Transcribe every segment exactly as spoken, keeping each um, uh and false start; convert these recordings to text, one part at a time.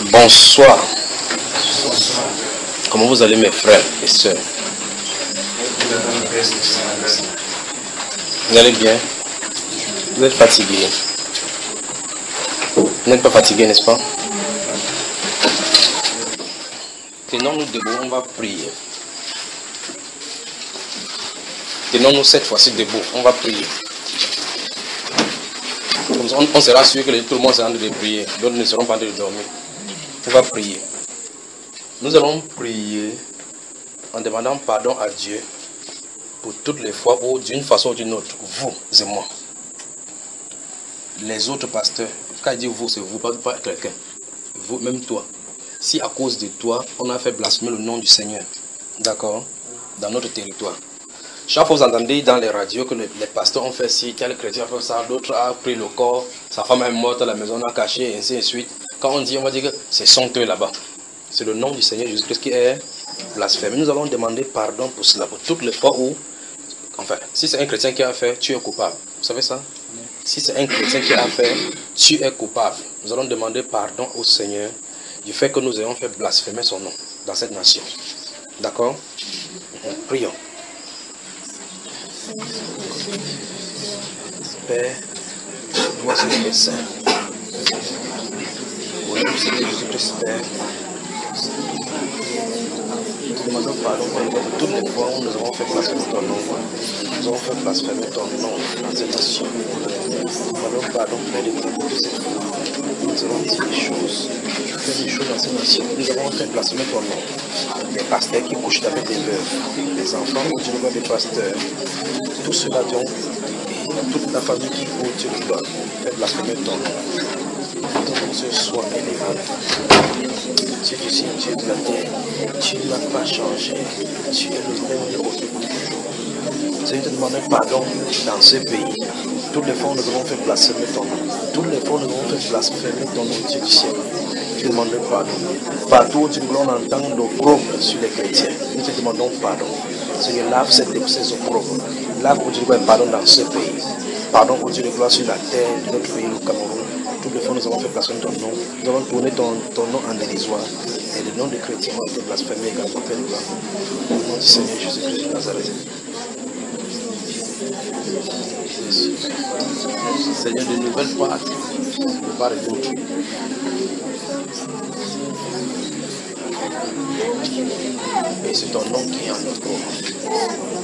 Bonsoir. Comment vous allez mes frères et sœurs? Vous allez bien? Vous êtes fatigué? Vous n'êtes pas fatigué, n'est-ce pas? Tenons-nous debout, on va prier. Tenons-nous cette fois-ci debout, on va prier. Comme ça, on, on sera sûr que tout le monde sera en train de prier. D'autres ne seront pas en train de dormir. On va prier. Nous allons prier en demandant pardon à Dieu pour toutes les fois où, d'une façon ou d'une autre, vous et moi, les autres pasteurs, quand il dit vous, c'est vous, pas, pas quelqu'un, vous, même toi, si à cause de toi, on a fait blasphémer le nom du Seigneur, d'accord, dans notre territoire. Chaque fois vous entendez dans les radios que les, les pasteurs ont fait ci, tel chrétien a fait ça, l'autre a pris le corps, sa femme est morte, la maison a caché, et ainsi de suite. Quand on dit, on va dire que c'est somptueux là-bas. C'est le nom du Seigneur Jésus-Christ qui est blasphémé. Nous allons demander pardon pour cela, pour toutes les fois où, enfin, si c'est un chrétien qui a fait, tu es coupable. Vous savez ça? Si c'est un chrétien qui a fait, tu es coupable. Nous allons demander pardon au Seigneur du fait que nous ayons fait blasphémer son nom dans cette nation. D'accord? Prions. Père, toi c'est le Saint. Au nom du Seigneur Jésus-Christ, Père, nous demandons pardon pour toutes les fois où nous avons fait blasphémer ton nom. Nous avons fait blasphémer ton nom dans cette nation. Nous demandons pardon, Père, de toutes ces fois. Nous avons dit des choses, fait des choses dans cette nation. Nous avons fait blasphémer ton nom. Les pasteurs qui couchent avec des veuves, les enfants où tu vois des pasteurs, tout cela donc, et toute la famille qui où tu le dois, fait blasphémer ton nom. Ton Dieu soit élevé. Tu es du ciel, Dieu de la terre. Tu n'as pas changé. Tu es le même Dieu aujourd'hui pour toujours. Seigneur, te demandons pardon dans ce pays. Toutes les fois où nous avons fait blasphémer ton nom. Toutes les fois où nous avons fait blasphémer ton nom, Dieu du ciel. Te demandons pardon. Partout où tu nous entend l'opprobre sur les chrétiens, nous te demandons pardon. Seigneur, lave ces opprobres. Lave où tu nous pardon dans ce pays. Pardon où tu nous gloire sur la terre de notre pays, le Cameroun. Toutes les fois nous avons fait blasphémer ton nom. Nous avons tourné ton, ton nom en dérisoire. Et le nom des chrétiens a été blasphémé également, Père de gloire. Au nom du Seigneur Jésus-Christ de Nazareth. Seigneur, de nouvelles parts, de part et d'autre. Et c'est ton nom qui est en notre corps.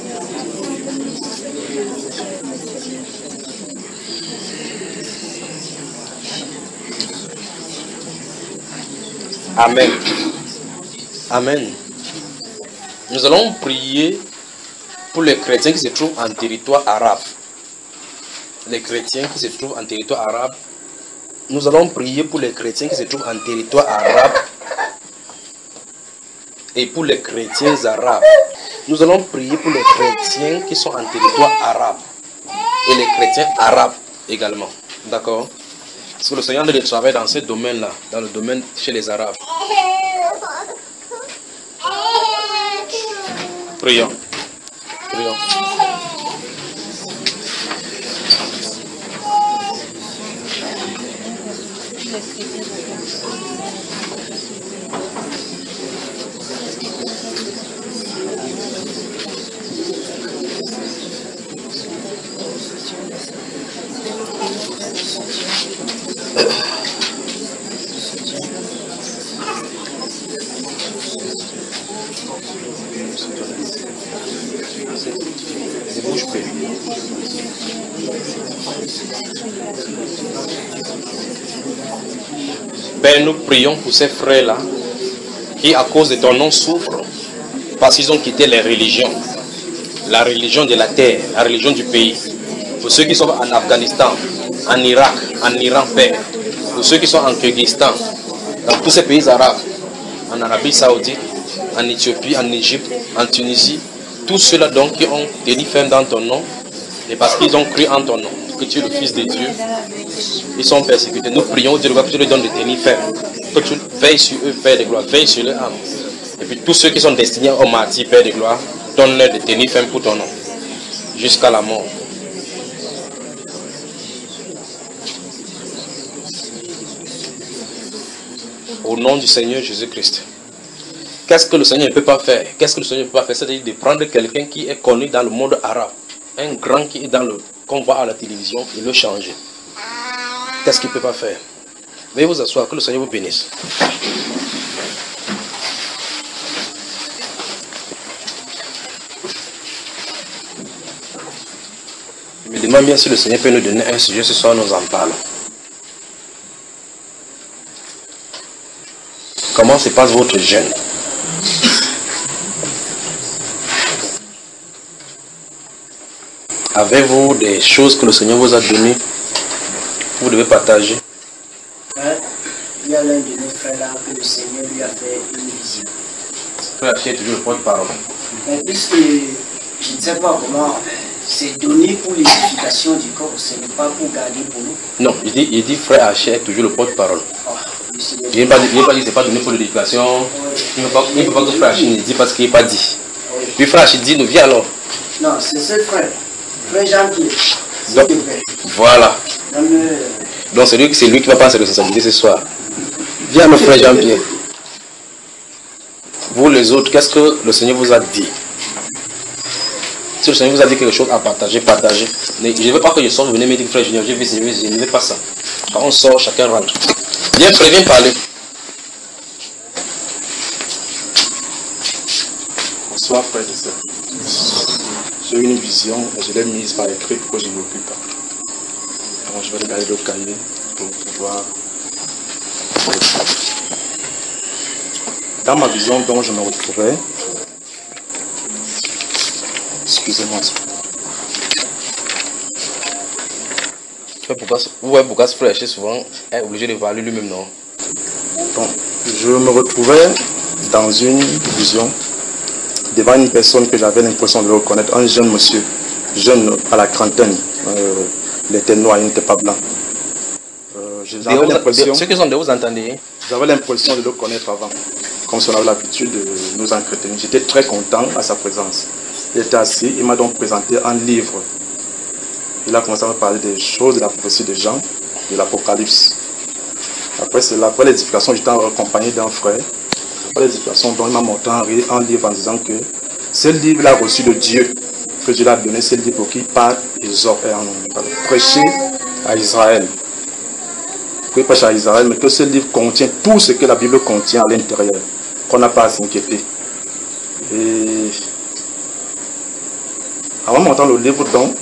Amen. Amen. Nous allons prier pour les chrétiens qui se trouvent en territoire arabe. Les chrétiens qui se trouvent en territoire arabe. Nous allons prier pour les chrétiens qui se trouvent en territoire arabe et pour les chrétiens arabes. Nous allons prier pour les chrétiens qui sont en territoire arabe et les chrétiens arabes également. D'accord? Parce que le Seigneur de travailler dans ce domaine-là, dans le domaine chez les Arabes. Prions. Prions. Père, nous prions pour ces frères-là qui, à cause de ton nom, souffrent parce qu'ils ont quitté les religions, la religion de la terre, la religion du pays. Pour ceux qui sont en Afghanistan, en Irak, en Iran, Père. Pour ceux qui sont en Kyrgyzstan, dans tous ces pays arabes, en Arabie Saoudite, en Éthiopie, en Égypte, en Tunisie, tous ceux-là donc qui ont tenu ferme dans ton nom, et parce qu'ils ont cru en ton nom, que tu es le Fils de Dieu, ils sont persécutés. Nous prions, Dieu, que tu leur donnes de tenir ferme, que tu veilles sur eux, Père de gloire, veille sur leur âme. Et puis tous ceux qui sont destinés au martyr, Père de gloire, donne-leur de tenir ferme pour ton nom, jusqu'à la mort. au nom du Seigneur Jésus-Christ. Qu'est-ce que le Seigneur ne peut pas faire? Qu'est-ce que le Seigneur ne peut pas faire? C'est-à-dire de prendre quelqu'un qui est connu dans le monde arabe, un grand qui est dans le qu'on voit à la télévision, et le changer. Qu'est-ce qu'il ne peut pas faire? Veuillez vous asseoir, que le Seigneur vous bénisse. Je me demande bien si le Seigneur peut nous donner un sujet ce soir, nous en parlons. Comment se passe votre jeûne? Avez-vous des choses que le Seigneur vous a données? Vous devez partager. Il y a l'un de nos frères là que le Seigneur lui a fait une vision. Frère Haché est toujours le porte-parole. Puisque je ne sais pas comment c'est donné pour l'édification du corps, ce n'est pas pour garder pour nous. Non, il dit, il dit frère Haché est toujours le porte-parole. Oh, il n'est pas dit que ce n'est pas donné pour l'éducation. Oui. Il ne peut pas, il ne peut pas que frère Haché ne dit parce qu'il n'est pas dit. Oui. Puis frère Haché dit, nous viens alors. Non, c'est ce frère. Frère Jean-Pierre. Donc, voilà. Donc, euh... Donc c'est lui, c'est lui qui va prendre ses responsabilités ce soir. Viens le frère Jean-Pierre. Vous les autres, qu'est-ce que le Seigneur vous a dit? Si le Seigneur vous a dit quelque chose à partager, partagez. Je ne veux pas que je sorte, venez me dire frère Junior, je ne veux pas ça. Quand on sort, chacun rentre. Viens, frère, viens parler. Bonsoir frère et sœurs. J'ai eu une vision et je l'ai mise par écrit pour que je ne m'occupe pas. Alors je vais regarder le cahier pour pouvoir. Dans ma vision dont je me retrouvais, excusez-moi. Pourquoi, ouais, pourquoi ce frère Haché souvent est obligé de parler lui-même, non? Donc, je me retrouvais dans une vision devant une personne que j'avais l'impression de reconnaître, un jeune monsieur, jeune à la trentaine. Euh, il était noir, il n'était pas blanc. Euh, j'avais l'impression, ceux qui sont de vous entendez? J'avais l'impression de le connaître avant, comme si on avait l'habitude de nous entretenir. J'étais très content à sa présence. Il était assis, il m'a donc présenté un livre. Il a commencé à me parler des choses de la prophétie de Jean, de l'Apocalypse. Après cela, après l'édification, j'étais accompagné d'un frère. Après l'édification, donc il m'a montré un livre en disant que ce livre il a reçu de Dieu, que Dieu l'a donné, ce livre qui parle et prêcher à Israël. Il prêche à Israël, mais que ce livre contient tout ce que la Bible contient à l'intérieur, qu'on n'a pas à s'inquiéter. Et avant de monter le livre, donc,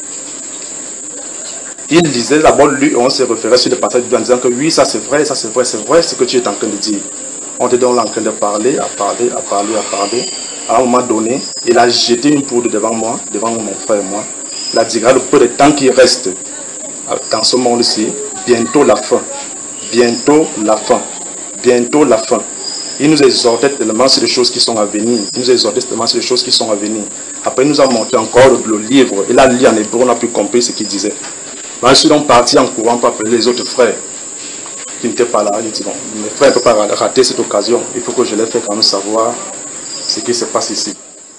il lisait d'abord, lui, on se référait sur le passage en disant que oui, ça c'est vrai, ça c'est vrai, c'est vrai, ce que tu es en train de dire. On était donc en train de parler, à parler, à parler, à parler. À un moment donné, il a jeté une poudre devant moi, devant mon frère et moi. Il a dit, regarde, le peu de temps qui reste dans ce monde-ci, bientôt la fin, bientôt la fin, bientôt la fin. Il nous exhortait tellement sur les choses qui sont à venir. Il nous exhortait tellement sur les choses qui sont à venir. Après, il nous a montré encore le, le livre. Il a lu en hébreu, on a pu comprendre ce qu'il disait. Moi, je suis donc parti en courant pour appeler les autres frères qui n'étaient pas là. Il dit, bon, mes frères ne peuvent pas rater cette occasion. Il faut que je les fasse quand même savoir ce qui se passe ici.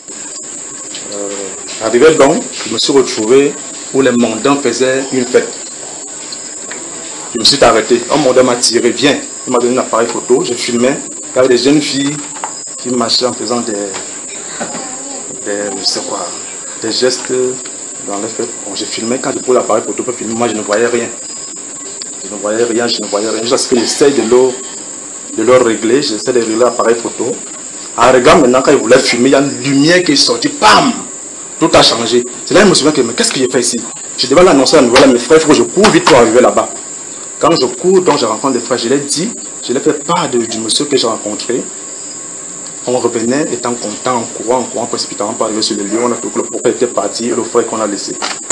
Euh, arrivé donc, je me suis retrouvé où les mondins faisaient une fête. Je me suis arrêté. Un mondain m'a tiré, viens. Il m'a donné un appareil photo, je filmais. Il y avait des jeunes filles qui marchaient en faisant des, des, je sais quoi, des gestes dans les fêtes. Bon, j'ai filmé, quand je pose l'appareil photo pour filmer, moi je ne voyais rien. Je ne voyais rien, je ne voyais rien. Jusqu'à ce que j'essaie de leur, de leur régler, j'essaie de régler l'appareil photo. En regardant maintenant, quand il voulait filmer, il y a une lumière qui est sortie, bam! Tout a changé. C'est là que je me souviens que, mais qu'est-ce que j'ai fait ici? Je devais l'annoncer à nouvelle à mes frères, il faut que je cours vite pour arriver là-bas. Quand je cours, donc je rencontre des frères, je l'ai dit, je l'ai fait part de, du monsieur que j'ai rencontré. On revenait, étant content, en courant, en courant, précipitamment pour arriver sur le lieu. On a tout que le prophète était parti et le frère qu'on a laissé.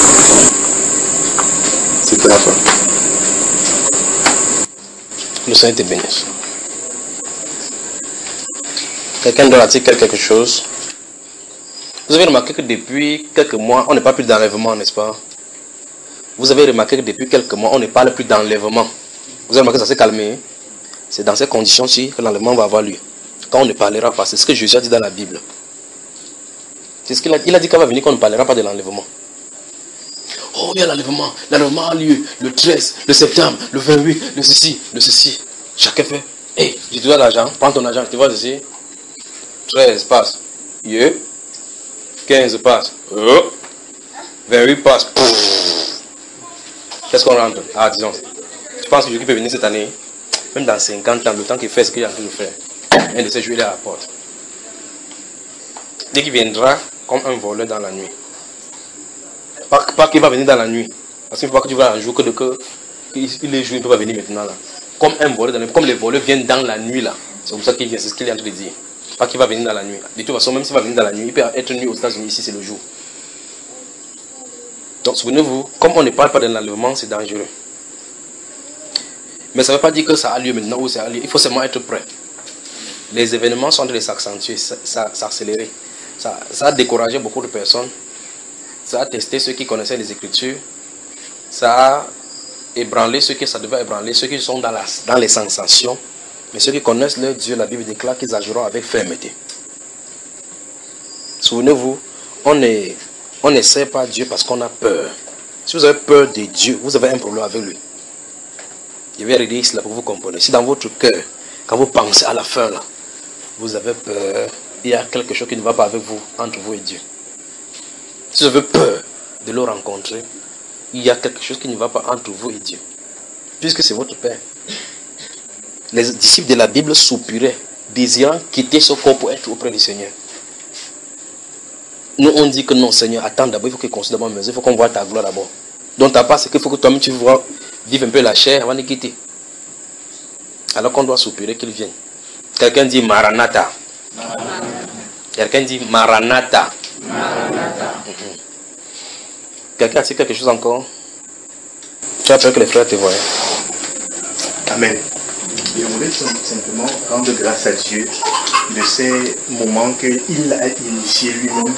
C'était la fin. Le Seigneur te bénisse. Quelqu'un doit dire quelque chose. Vous avez remarqué que depuis quelques mois, on n'est pas plus d'enlèvement, n'est-ce pas? Vous avez remarqué que depuis quelques mois, on ne parle plus d'enlèvement. Vous avez remarqué que ça s'est calmé. C'est dans ces conditions-ci que l'enlèvement va avoir lieu. Quand on ne parlera pas, c'est ce que Jésus a dit dans la Bible. C'est ce qu'il a, il a dit qu'il va venir, qu'on ne parlera pas de l'enlèvement. Oh, il y a l'enlèvement. L'enlèvement a lieu le treize, le septembre, le vingt-huit, le ceci, le ceci. Chacun fait. Hey, je te dois l'argent, prends ton argent, tu vois ici. treize passe. Yeah. quinze passe. Oh. vingt-huit passe. Qu'est-ce qu'on rentre? Ah, disons. Tu penses que Jésus peut venir cette année? Même dans cinquante ans, le temps qu'il fait ce qu'il est en train de faire. Un de ces jours, il est à la porte. Dès qu'il viendra comme un voleur dans la nuit. Pas, pas qu'il va venir dans la nuit. Parce qu'il ne faut pas que tu vois un jour que, de, que il est jour, il ne peut pas venir maintenant là. Comme un voleur dans la nuit. Comme les voleurs viennent dans la nuit là. C'est comme ça qu'il vient, c'est ce qu'il est en train de dire. Pas qu'il va venir dans la nuit. De toute façon, même s'il va venir dans la nuit, il peut être nuit aux États-Unis, ici c'est le jour. Donc souvenez-vous, comme on ne parle pas de l'enlèvement, c'est dangereux. Mais ça ne veut pas dire que ça a lieu maintenant ou ça a lieu. Il faut seulement être prêt. Les événements sont en train de s'accentuer, s'accélérer. Ça, ça a découragé beaucoup de personnes. Ça a testé ceux qui connaissaient les Écritures. Ça a ébranlé ceux qui ça devait ébranler, ceux qui sont dans, la, dans les sensations. Mais ceux qui connaissent leur Dieu, la Bible déclare qu'ils agiront avec fermeté. Souvenez-vous, on ne on ne sert pas Dieu parce qu'on a peur. Si vous avez peur de Dieu, vous avez un problème avec lui. Je vais redire cela pour vous comprendre. Si dans votre cœur, quand vous pensez à la fin, là, vous avez peur, il y a quelque chose qui ne va pas avec vous, entre vous et Dieu. Si vous avez peur de le rencontrer, il y a quelque chose qui ne va pas entre vous et Dieu. Puisque c'est votre Père. Les disciples de la Bible soupiraient, désirant quitter ce corps pour être auprès du Seigneur. Nous, on dit que non, Seigneur, attends d'abord, il faut qu'il considère d'abord, mais il faut qu'on voit ta gloire d'abord. Donc, ta part, c'est qu'il faut que toi-même tu vois, vivre un peu la chair avant de quitter. Alors qu'on doit soupirer qu'il vienne. Quelqu'un dit Maranatha. Maranatha. Quelqu'un dit Maranatha. Maranatha. Mm-hmm. Quelqu'un a dit quelque chose encore? Tu as peur que les frères te voient. Amen. Je voulais simplement rendre grâce à Dieu de ces moments qu'il a initiés lui-même,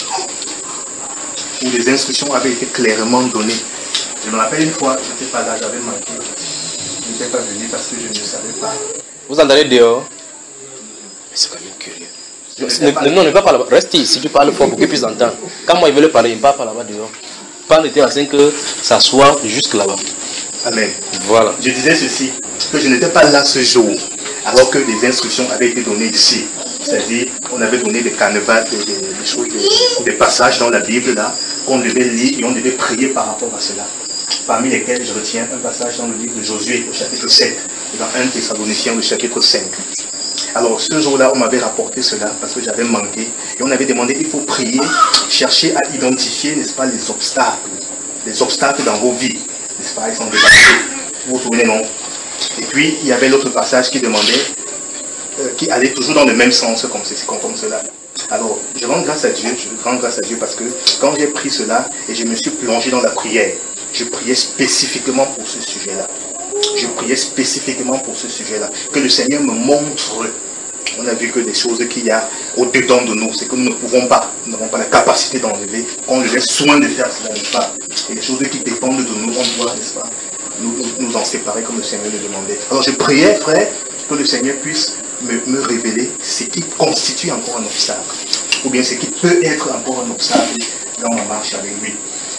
où les instructions avaient été clairement données. Je me rappelle une fois, je n'étais pas là, j'avais manqué. Je n'étais pas venu parce que je ne savais pas. Vous en allez dehors? Mais c'est quand même curieux. Non, non, ne va pas là-bas. Reste ici, si tu parles fort pour qu'il puisse entendre. Quand moi il veut le parler, il ne parle pas là-bas dehors. Parle de tes anciens que ça soit jusque là-bas. Amen. Voilà. Je disais ceci, que je n'étais pas là ce jour, alors que les instructions avaient été données ici. C'est-à-dire, on avait donné des carnavals, des, des, des choses, des, des passages dans la Bible là, qu'on devait lire et on devait prier par rapport à cela. Parmi lesquels je retiens un passage dans le livre de Josué, au chapitre sept, et dans un Thessaloniciens, au chapitre cinq. Alors, ce jour-là, on m'avait rapporté cela parce que j'avais manqué. Et on avait demandé, il faut prier, chercher à identifier, n'est-ce pas, les obstacles. Les obstacles dans vos vies. N'est-ce pas, ils sont dépassés. Vous vous souvenez, non? Et puis, il y avait l'autre passage qui demandait, euh, qui allait toujours dans le même sens comme, comme, comme cela. Alors, je rends grâce à Dieu, je rends grâce à Dieu parce que quand j'ai pris cela et je me suis plongé dans la prière, je priais spécifiquement pour ce sujet-là. Je priais spécifiquement pour ce sujet-là. Que le Seigneur me montre. On a vu que des choses qu'il y a au-dedans de nous, c'est que nous ne pouvons pas, nous n'avons pas la capacité d'enlever, qu'on ait soin de faire cela, n'est-ce pas? Et les choses qui dépendent de nous, on doit, n'est-ce pas, nous, nous, nous en séparer comme le Seigneur le demandait. Alors je priais, frère, que le Seigneur puisse me, me révéler ce qui constitue encore un obstacle, ou bien ce qui peut être encore un obstacle dans ma marche avec lui.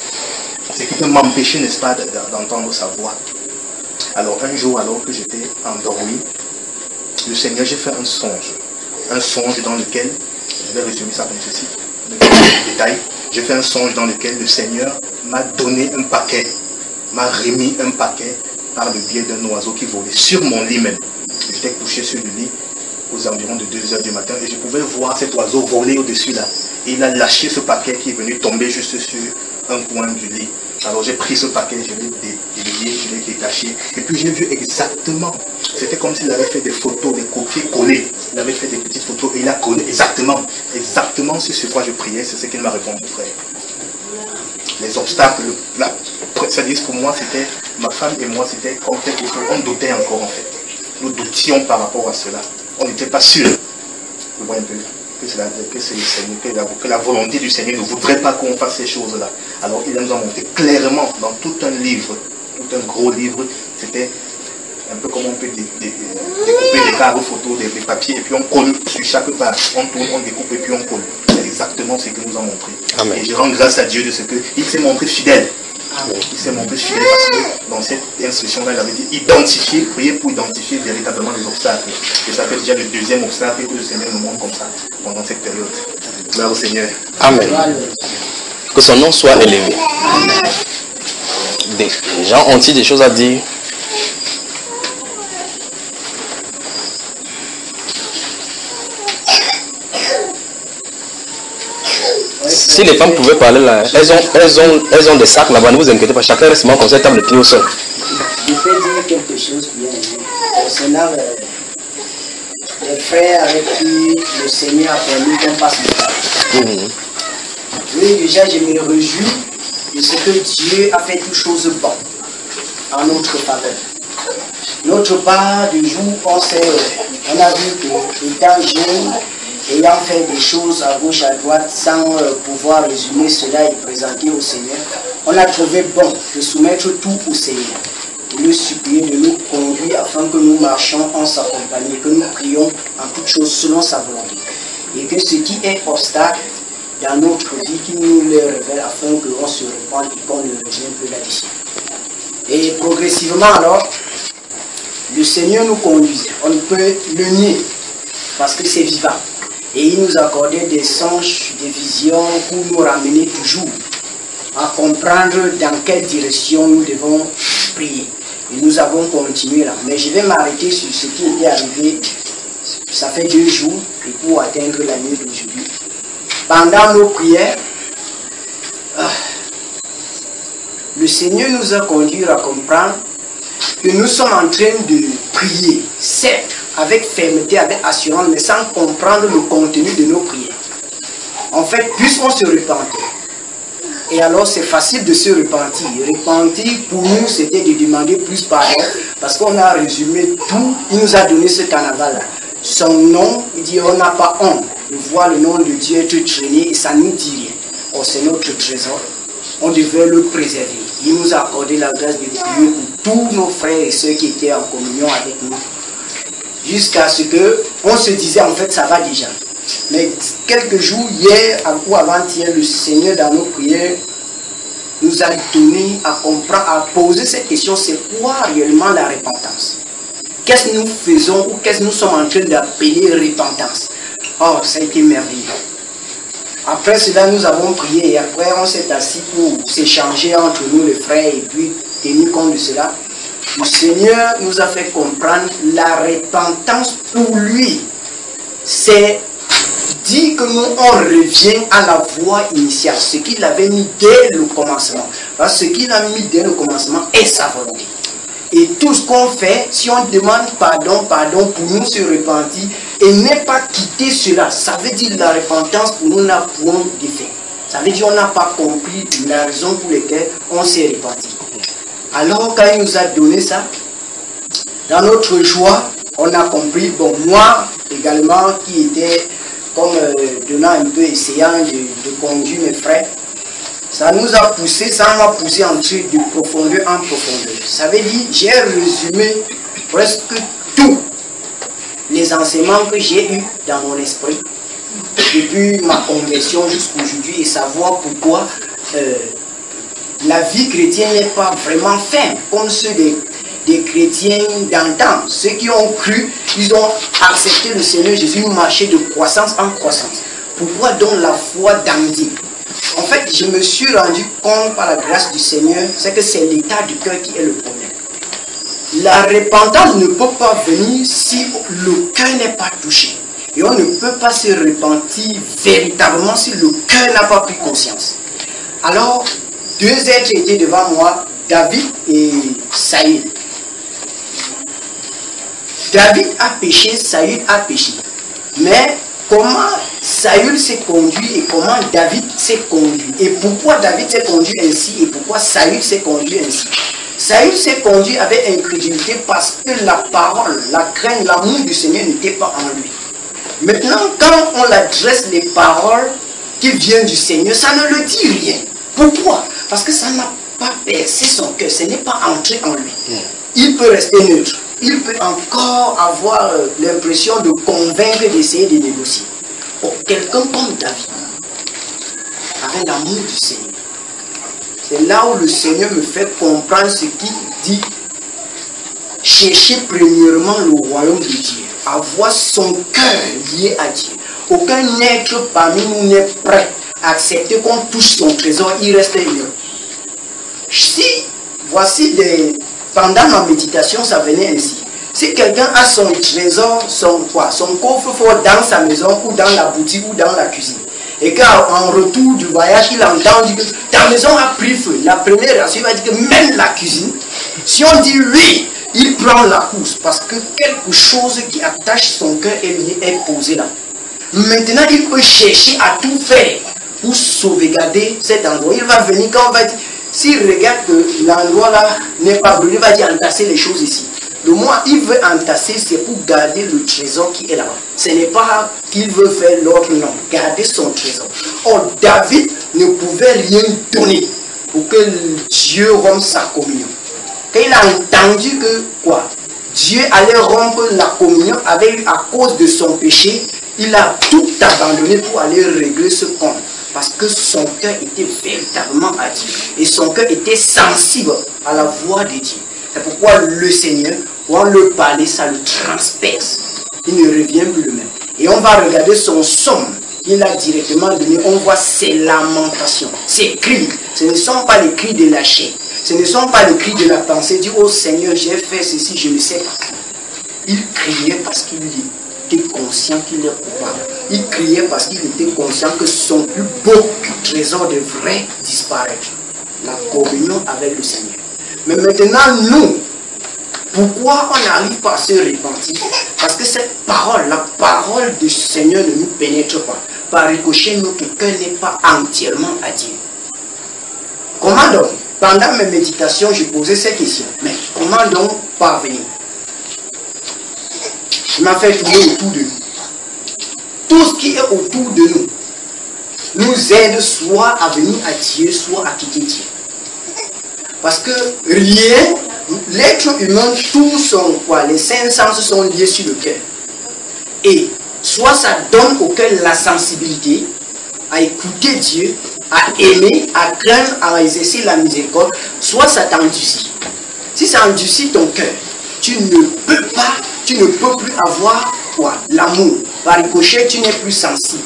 Ce qui peut m'empêcher, n'est-ce pas, d'entendre sa voix. Alors un jour, alors que j'étais endormi, le Seigneur, j'ai fait un songe. Un songe dans lequel, je vais résumer ça comme ceci, le détail. J'ai fait un songe dans lequel le Seigneur m'a donné un paquet, m'a remis un paquet par le biais d'un oiseau qui volait sur mon lit même. J'étais couché sur le lit aux environs de deux heures du matin et je pouvais voir cet oiseau voler au-dessus là. Et il a lâché ce paquet qui est venu tomber juste sur un coin du lit. Alors j'ai pris ce paquet, je l'ai délié, je l'ai détaché. Et puis j'ai vu exactement, c'était comme s'il avait fait des photos, des copier-coller. Il avait fait des petites photos et il a collé exactement, exactement sur ce quoi je priais, c'est ce qu'il m'a répondu, frère. Les obstacles, là, c'est-à-dire pour moi, c'était, ma femme et moi, c'était comme quelque chose, on doutait encore en fait. Nous doutions par rapport à cela. On n'était pas sûrs. Vous voyez un peu que, la, que, c'est le Seigneur, que, la, que la volonté du Seigneur ne voudrait pas qu'on fasse ces choses-là. Alors il nous a montré clairement dans tout un livre, tout un gros livre, c'était un peu comme on peut dé, dé, découper des cadres photos, des, des papiers, et puis on colle sur chaque page. On tourne, on découpe et puis on colle. C'est exactement ce qu'il nous a montré. Amen. Et je rends grâce à Dieu de ce qu'il s'est montré fidèle. C'est mon peu fier parce que dans cette instruction-là, il avait dit identifier, prier pour identifier véritablement les obstacles. Et ça fait déjà le deuxième obstacle que le Seigneur nous montre comme ça pendant cette période. Gloire au Seigneur. Amen. Que son nom soit élevé. Des gens ont-ils des choses à dire? Si les femmes pouvaient parler là, elles ont, elles ont, elles ont des sacs là-bas, ne vous inquiétez pas, chacun reste comme ça, table le pied au sol. Je peux dire quelque chose bien concernant euh, les frères avec qui le Seigneur a permis qu'on passe le temps. Mmh. Oui, déjà je me réjouis de ce que Dieu a fait toutes choses bonnes en notre faveur. Notre part du jour, on, sait, on a vu que étant jeune, ayant fait des choses à gauche, à droite, sans euh, pouvoir résumer cela et présenter au Seigneur, on a trouvé bon de soumettre tout au Seigneur, de le supplier, de nous conduire afin que nous marchions en sa compagnie, que nous prions en toutes choses selon sa volonté. Et que ce qui est obstacle dans notre vie, qu'il nous le révèle afin qu'on se répande et qu'on ne revienne plus là-dessus. Et progressivement alors, le Seigneur nous conduit. On ne peut le nier parce que c'est vivant. Et il nous accordait des songes, des visions pour nous ramener toujours à comprendre dans quelle direction nous devons prier. Et nous avons continué là. Mais je vais m'arrêter sur ce qui était arrivé, ça fait deux jours, et pour atteindre la nuit d'aujourd'hui. Pendant nos prières, le Seigneur nous a conduits à comprendre que nous sommes en train de prier, certes, avec fermeté, avec assurance, mais sans comprendre le contenu de nos prières. En fait, puisqu'on se repentait, et alors c'est facile de se repentir. Repentir, pour nous, c'était de demander plus pardon, parce qu'on a résumé tout, il nous a donné ce carnaval-là. Son nom, il dit, on n'a pas honte de voir le nom de Dieu être traîné, et ça ne nous dit rien. Oh, c'est notre trésor, on devait le préserver. Il nous a accordé la grâce de prier pour tous nos frères et ceux qui étaient en communion avec nous. Jusqu'à ce que on se disait en fait ça va déjà. Mais quelques jours, hier ou avant-hier, le Seigneur dans nos prières nous a donné à comprendre, à poser cette question, c'est quoi réellement la repentance? Qu'est-ce que nous faisons ou qu'est-ce que nous sommes en train d'appeler repentance? Oh, ça a été merveilleux. Après cela, nous avons prié et après on s'est assis pour s'échanger entre nous les frères et puis tenir compte de cela. Le Seigneur nous a fait comprendre la repentance pour lui. C'est dire que nous, on revient à la voie initiale, ce qu'il avait mis dès le commencement. Parce que ce qu'il a mis dès le commencement est sa volonté. Et tout ce qu'on fait, si on demande pardon, pardon pour nous se repentir, et n'est pas quitter cela, ça veut dire la repentance pour nous n'a point d'effet. Ça veut dire qu'on n'a pas compris la raison pour laquelle on s'est repenti. Alors, quand il nous a donné ça, dans notre joie, on a compris, bon, moi également, qui était comme euh, donnant un peu, essayant de, de conduire mes frères, ça nous a poussé, ça m'a poussé en entrer de profondeur en profondeur. Ça veut dire, j'ai résumé presque tous les enseignements que j'ai eus dans mon esprit, depuis ma conversion jusqu'aujourd'hui, et savoir pourquoi euh, la vie chrétienne n'est pas vraiment ferme, comme ceux des, des chrétiens d'antan. Ceux qui ont cru, ils ont accepté le Seigneur Jésus, marché de croissance en croissance. Pourquoi donc la foi d'Andy? En fait, je me suis rendu compte par la grâce du Seigneur, c'est que c'est l'état du cœur qui est le problème. La repentance ne peut pas venir si le cœur n'est pas touché. Et on ne peut pas se repentir véritablement si le cœur n'a pas pris conscience. Alors, deux êtres étaient devant moi, David et Saül. David a péché, Saül a péché. Mais comment Saül s'est conduit et comment David s'est conduit? Et pourquoi David s'est conduit ainsi et pourquoi Saül s'est conduit ainsi? Saül s'est conduit avec incrédulité parce que la parole, la crainte, l'amour du Seigneur n'était pas en lui. Maintenant, quand on adresse les paroles qui viennent du Seigneur, ça ne le dit rien. Pourquoi? Parce que ça n'a pas percé son cœur, ce n'est pas entré en lui. Il peut rester neutre. Il peut encore avoir l'impression de convaincre, d'essayer de négocier. Pour quelqu'un comme David, avec l'amour du Seigneur, C'est là où le Seigneur me fait comprendre ce qu'il dit. Cherchez premièrement le royaume de Dieu. Avoir son cœur lié à Dieu. Aucun être parmi nous n'est prêt à accepter qu'on touche son trésor. Il reste ignorant. Si, voici des... Pendant ma méditation, ça venait ainsi. Si quelqu'un a son trésor, son quoi, son coffre-fort dans sa maison ou dans la boutique ou dans la cuisine, et qu'en retour du voyage, il entend dire que ta maison a pris feu, la première réaction, il va dire que même la cuisine, si on dit oui, il prend la course parce que quelque chose qui attache son cœur est, est posé là. Maintenant, il peut chercher à tout faire pour sauvegarder cet endroit. Il va venir quand on va dire, s'il regarde que l'endroit là n'est pas brûlé, il va dire entasser les choses ici. Le moins il veut entasser, c'est pour garder le trésor qui est là-bas. Ce n'est pas qu'il veut faire l'autre, non. Garder son trésor. Or, David ne pouvait rien donner pour que Dieu rompe sa communion. Quand il a entendu que quoi, Dieu allait rompre la communion avec lui à cause de son péché, il a tout abandonné pour aller régler ce compte. Parce que son cœur était véritablement à Dieu. Et son cœur était sensible à la voix de Dieu. C'est pourquoi le Seigneur, quand on le parle, ça le transperce. Il ne revient plus le même. Et on va regarder son somme. Il a directement donné, on voit ses lamentations, ses cris. Ce ne sont pas les cris de la chair. Ce ne sont pas les cris de la pensée. Il dit, oh Seigneur, j'ai fait ceci, je ne sais pas. Il criait parce qu'il était conscient qu'il est coupable. Il criait parce qu'il était conscient que son plus beau trésor devrait disparaître. La communion avec le Seigneur. Mais maintenant, nous, pourquoi on n'arrive pas à se repentir? Parce que cette parole, la parole du Seigneur ne nous pénètre pas. Par ricochet, notre cœur n'est pas entièrement à Dieu. Comment donc? Pendant mes méditations, je posais cette question. Mais comment donc parvenir? Je m'en fais tourner autour de nous. Tout ce qui est autour de nous nous aide soit à venir à Dieu, soit à quitter Dieu. Parce que rien, l'être humain, tout son quoi, les cinq sens sont liés sur le cœur. Et soit ça donne au cœur la sensibilité à écouter Dieu, à aimer, à craindre, à exercer la miséricorde, soit ça t'endurcit. Si ça endurcit ton cœur, tu ne peux pas, tu ne peux plus avoir quoi, l'amour. Par ricochet, tu n'es plus sensible.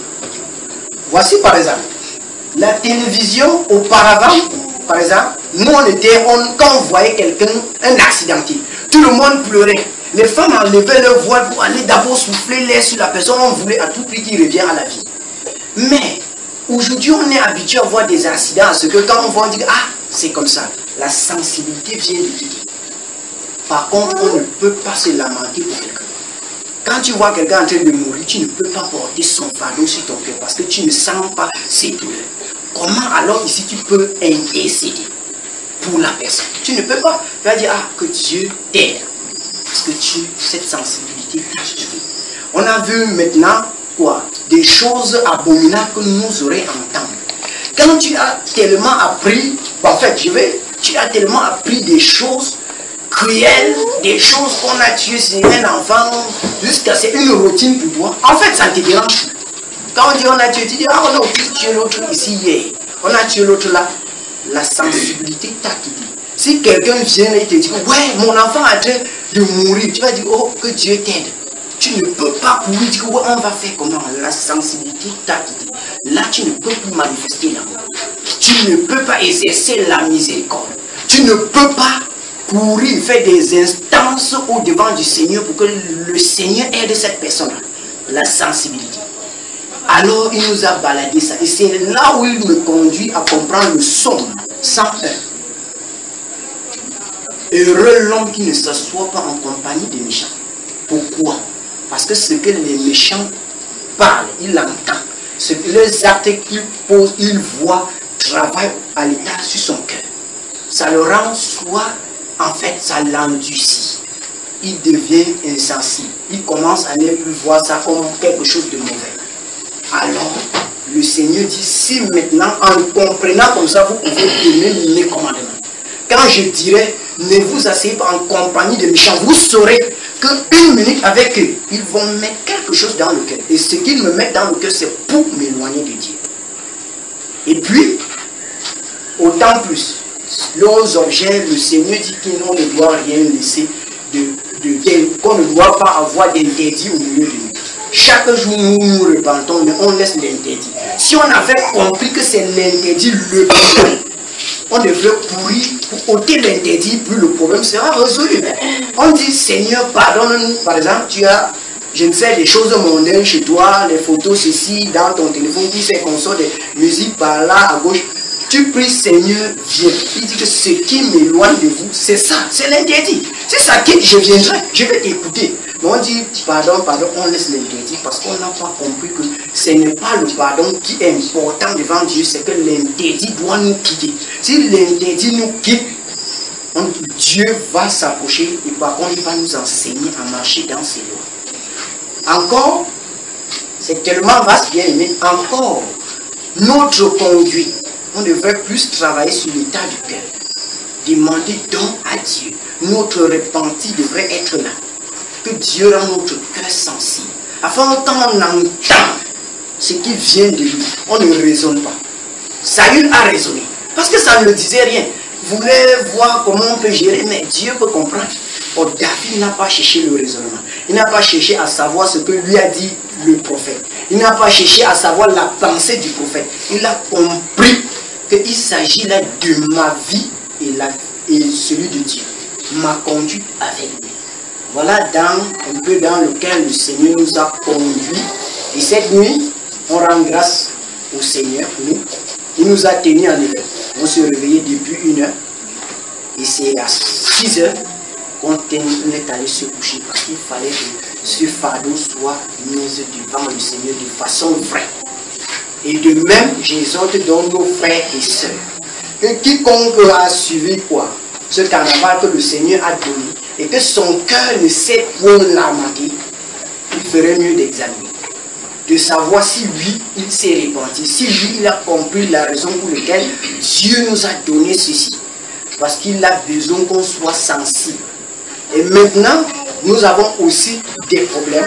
Voici par exemple, la télévision auparavant, par exemple, nous on était, on, quand on voyait quelqu'un, un accidenté, tout le monde pleurait. Les femmes enlevaient leur voile pour aller d'abord souffler l'air sur la personne, on voulait à tout prix qu'il revienne à la vie. Mais aujourd'hui on est habitué à voir des accidents, à ce que quand on voit, on dit, ah, c'est comme ça. La sensibilité vient de quitter. Par contre, on ne peut pas se lamenter pour quelqu'un. Quand tu vois quelqu'un en train de mourir, tu ne peux pas porter son fardeau sur ton cœur parce que tu ne sens pas ses douleurs. Comment alors ici tu peux intercéder pour la personne? Tu ne peux pas. Tu vas dire, ah, que Dieu t'aide. Parce que tu, cette sensibilité t'a tué. On a vu maintenant, quoi? Des choses abominables que nous aurions entendu. Quand tu as tellement appris, en fait, je vais, tu as tellement appris des choses cruelles, des choses qu'on a tuées sur un enfant, jusqu'à c'est une routine pour toi. En fait, ça ne te dérange plus. Quand on dit on a tué, tu dis, ah, on a tué l'autre ici hier. On a tué l'autre là. La sensibilité t'a quitté. Si quelqu'un vient et te dit, ouais, mon enfant a train de mourir, tu vas dire, oh, que Dieu t'aide. Tu ne peux pas courir, dire, ouais, on va faire comment? La sensibilité t'a quitté. Là, tu ne peux plus manifester l'amour. Tu ne peux pas exercer la miséricorde. Tu ne peux pas courir, faire des instances au devant du Seigneur pour que le Seigneur aide cette personne-là. La sensibilité. Alors, il nous a baladé ça. Et c'est là où il me conduit à comprendre le psaume cent un. Heureux l'homme qui ne s'assoit pas en compagnie des méchants. Pourquoi? Parce que ce que les méchants parlent, il entend. Ce que les actes qu'ils posent, il voit, travaillent à l'état sur son cœur. Ça le rend soit, en fait, ça l'endurcit. Il devient insensible. Il commence à ne plus voir ça comme quelque chose de mauvais. Alors, le Seigneur dit, si maintenant, en comprenant comme ça, vous pouvez donner mes commandements. Quand je dirais, ne vous asseyez pas en compagnie des méchants, vous saurez qu'une minute avec eux, ils vont mettre quelque chose dans le cœur. Et ce qu'ils me mettent dans le cœur, c'est pour m'éloigner de Dieu. Et puis, Autant plus, leurs objets, le Seigneur dit qu'on ne doit rien laisser, de, de, de, qu'on ne doit pas avoir d'interdit au milieu de nous. Chaque jour, nous nous repentons, mais on laisse l'interdit. Si on avait compris que c'est l'interdit le problème, on devrait pourrir pour ôter l'interdit, puis le problème sera résolu. On dit, Seigneur, pardonne-nous. Par exemple, tu as, je ne sais, des choses mondaines chez toi, les photos, ceci, dans ton téléphone, qui fait qu'on sort des musiques par là, à gauche. Tu pries, Seigneur, viens. Il dit que ce qui m'éloigne de vous, c'est ça, c'est l'interdit. C'est ça qui, je viendrai, je vais t'écouter. Mais on dit, pardon, pardon, on laisse l'interdit parce qu'on n'a pas compris que ce n'est pas le pardon qui est important devant Dieu, c'est que l'interdit doit nous quitter. Si l'interdit nous quitte, on, Dieu va s'approcher et par contre, il va nous enseigner à marcher dans ses lois. Encore, c'est tellement vaste, bien aimé, encore, notre conduite. On devrait plus travailler sur l'état du cœur. Demander don à Dieu. Notre repenti devrait être là. Que Dieu rend notre cœur sensible. Afin quand on entend ce qui vient de lui, on ne raisonne pas. Saül a raisonné. Parce que ça ne le disait rien. Il voulait voir comment on peut gérer, mais Dieu peut comprendre. Oh, David n'a pas cherché le raisonnement. Il n'a pas cherché à savoir ce que lui a dit le prophète. Il n'a pas cherché à savoir la pensée du prophète. Il a compris qu'il s'agit là de ma vie et, la, et celui de Dieu. Ma conduite avec lui. Voilà dans, un peu dans lequel le Seigneur nous a conduits. Et cette nuit, on rend grâce au Seigneur. Nous. Il nous a tenus en éveil. On s'est réveillé depuis une heure. Et c'est à six heures qu'on est allé se coucher. Parce qu'il fallait que ce fardeau soit mis devant le Seigneur de façon vraie. Et de même, j'exhorte donc nos frères et sœurs que quiconque a suivi quoi, ce carnaval que le Seigneur a donné et que son cœur ne sait point l'amender, il ferait mieux d'examiner, de savoir si lui, il s'est repenti, si lui, il a compris la raison pour laquelle Dieu nous a donné ceci. Parce qu'il a besoin qu'on soit sensible. Et maintenant, nous avons aussi des problèmes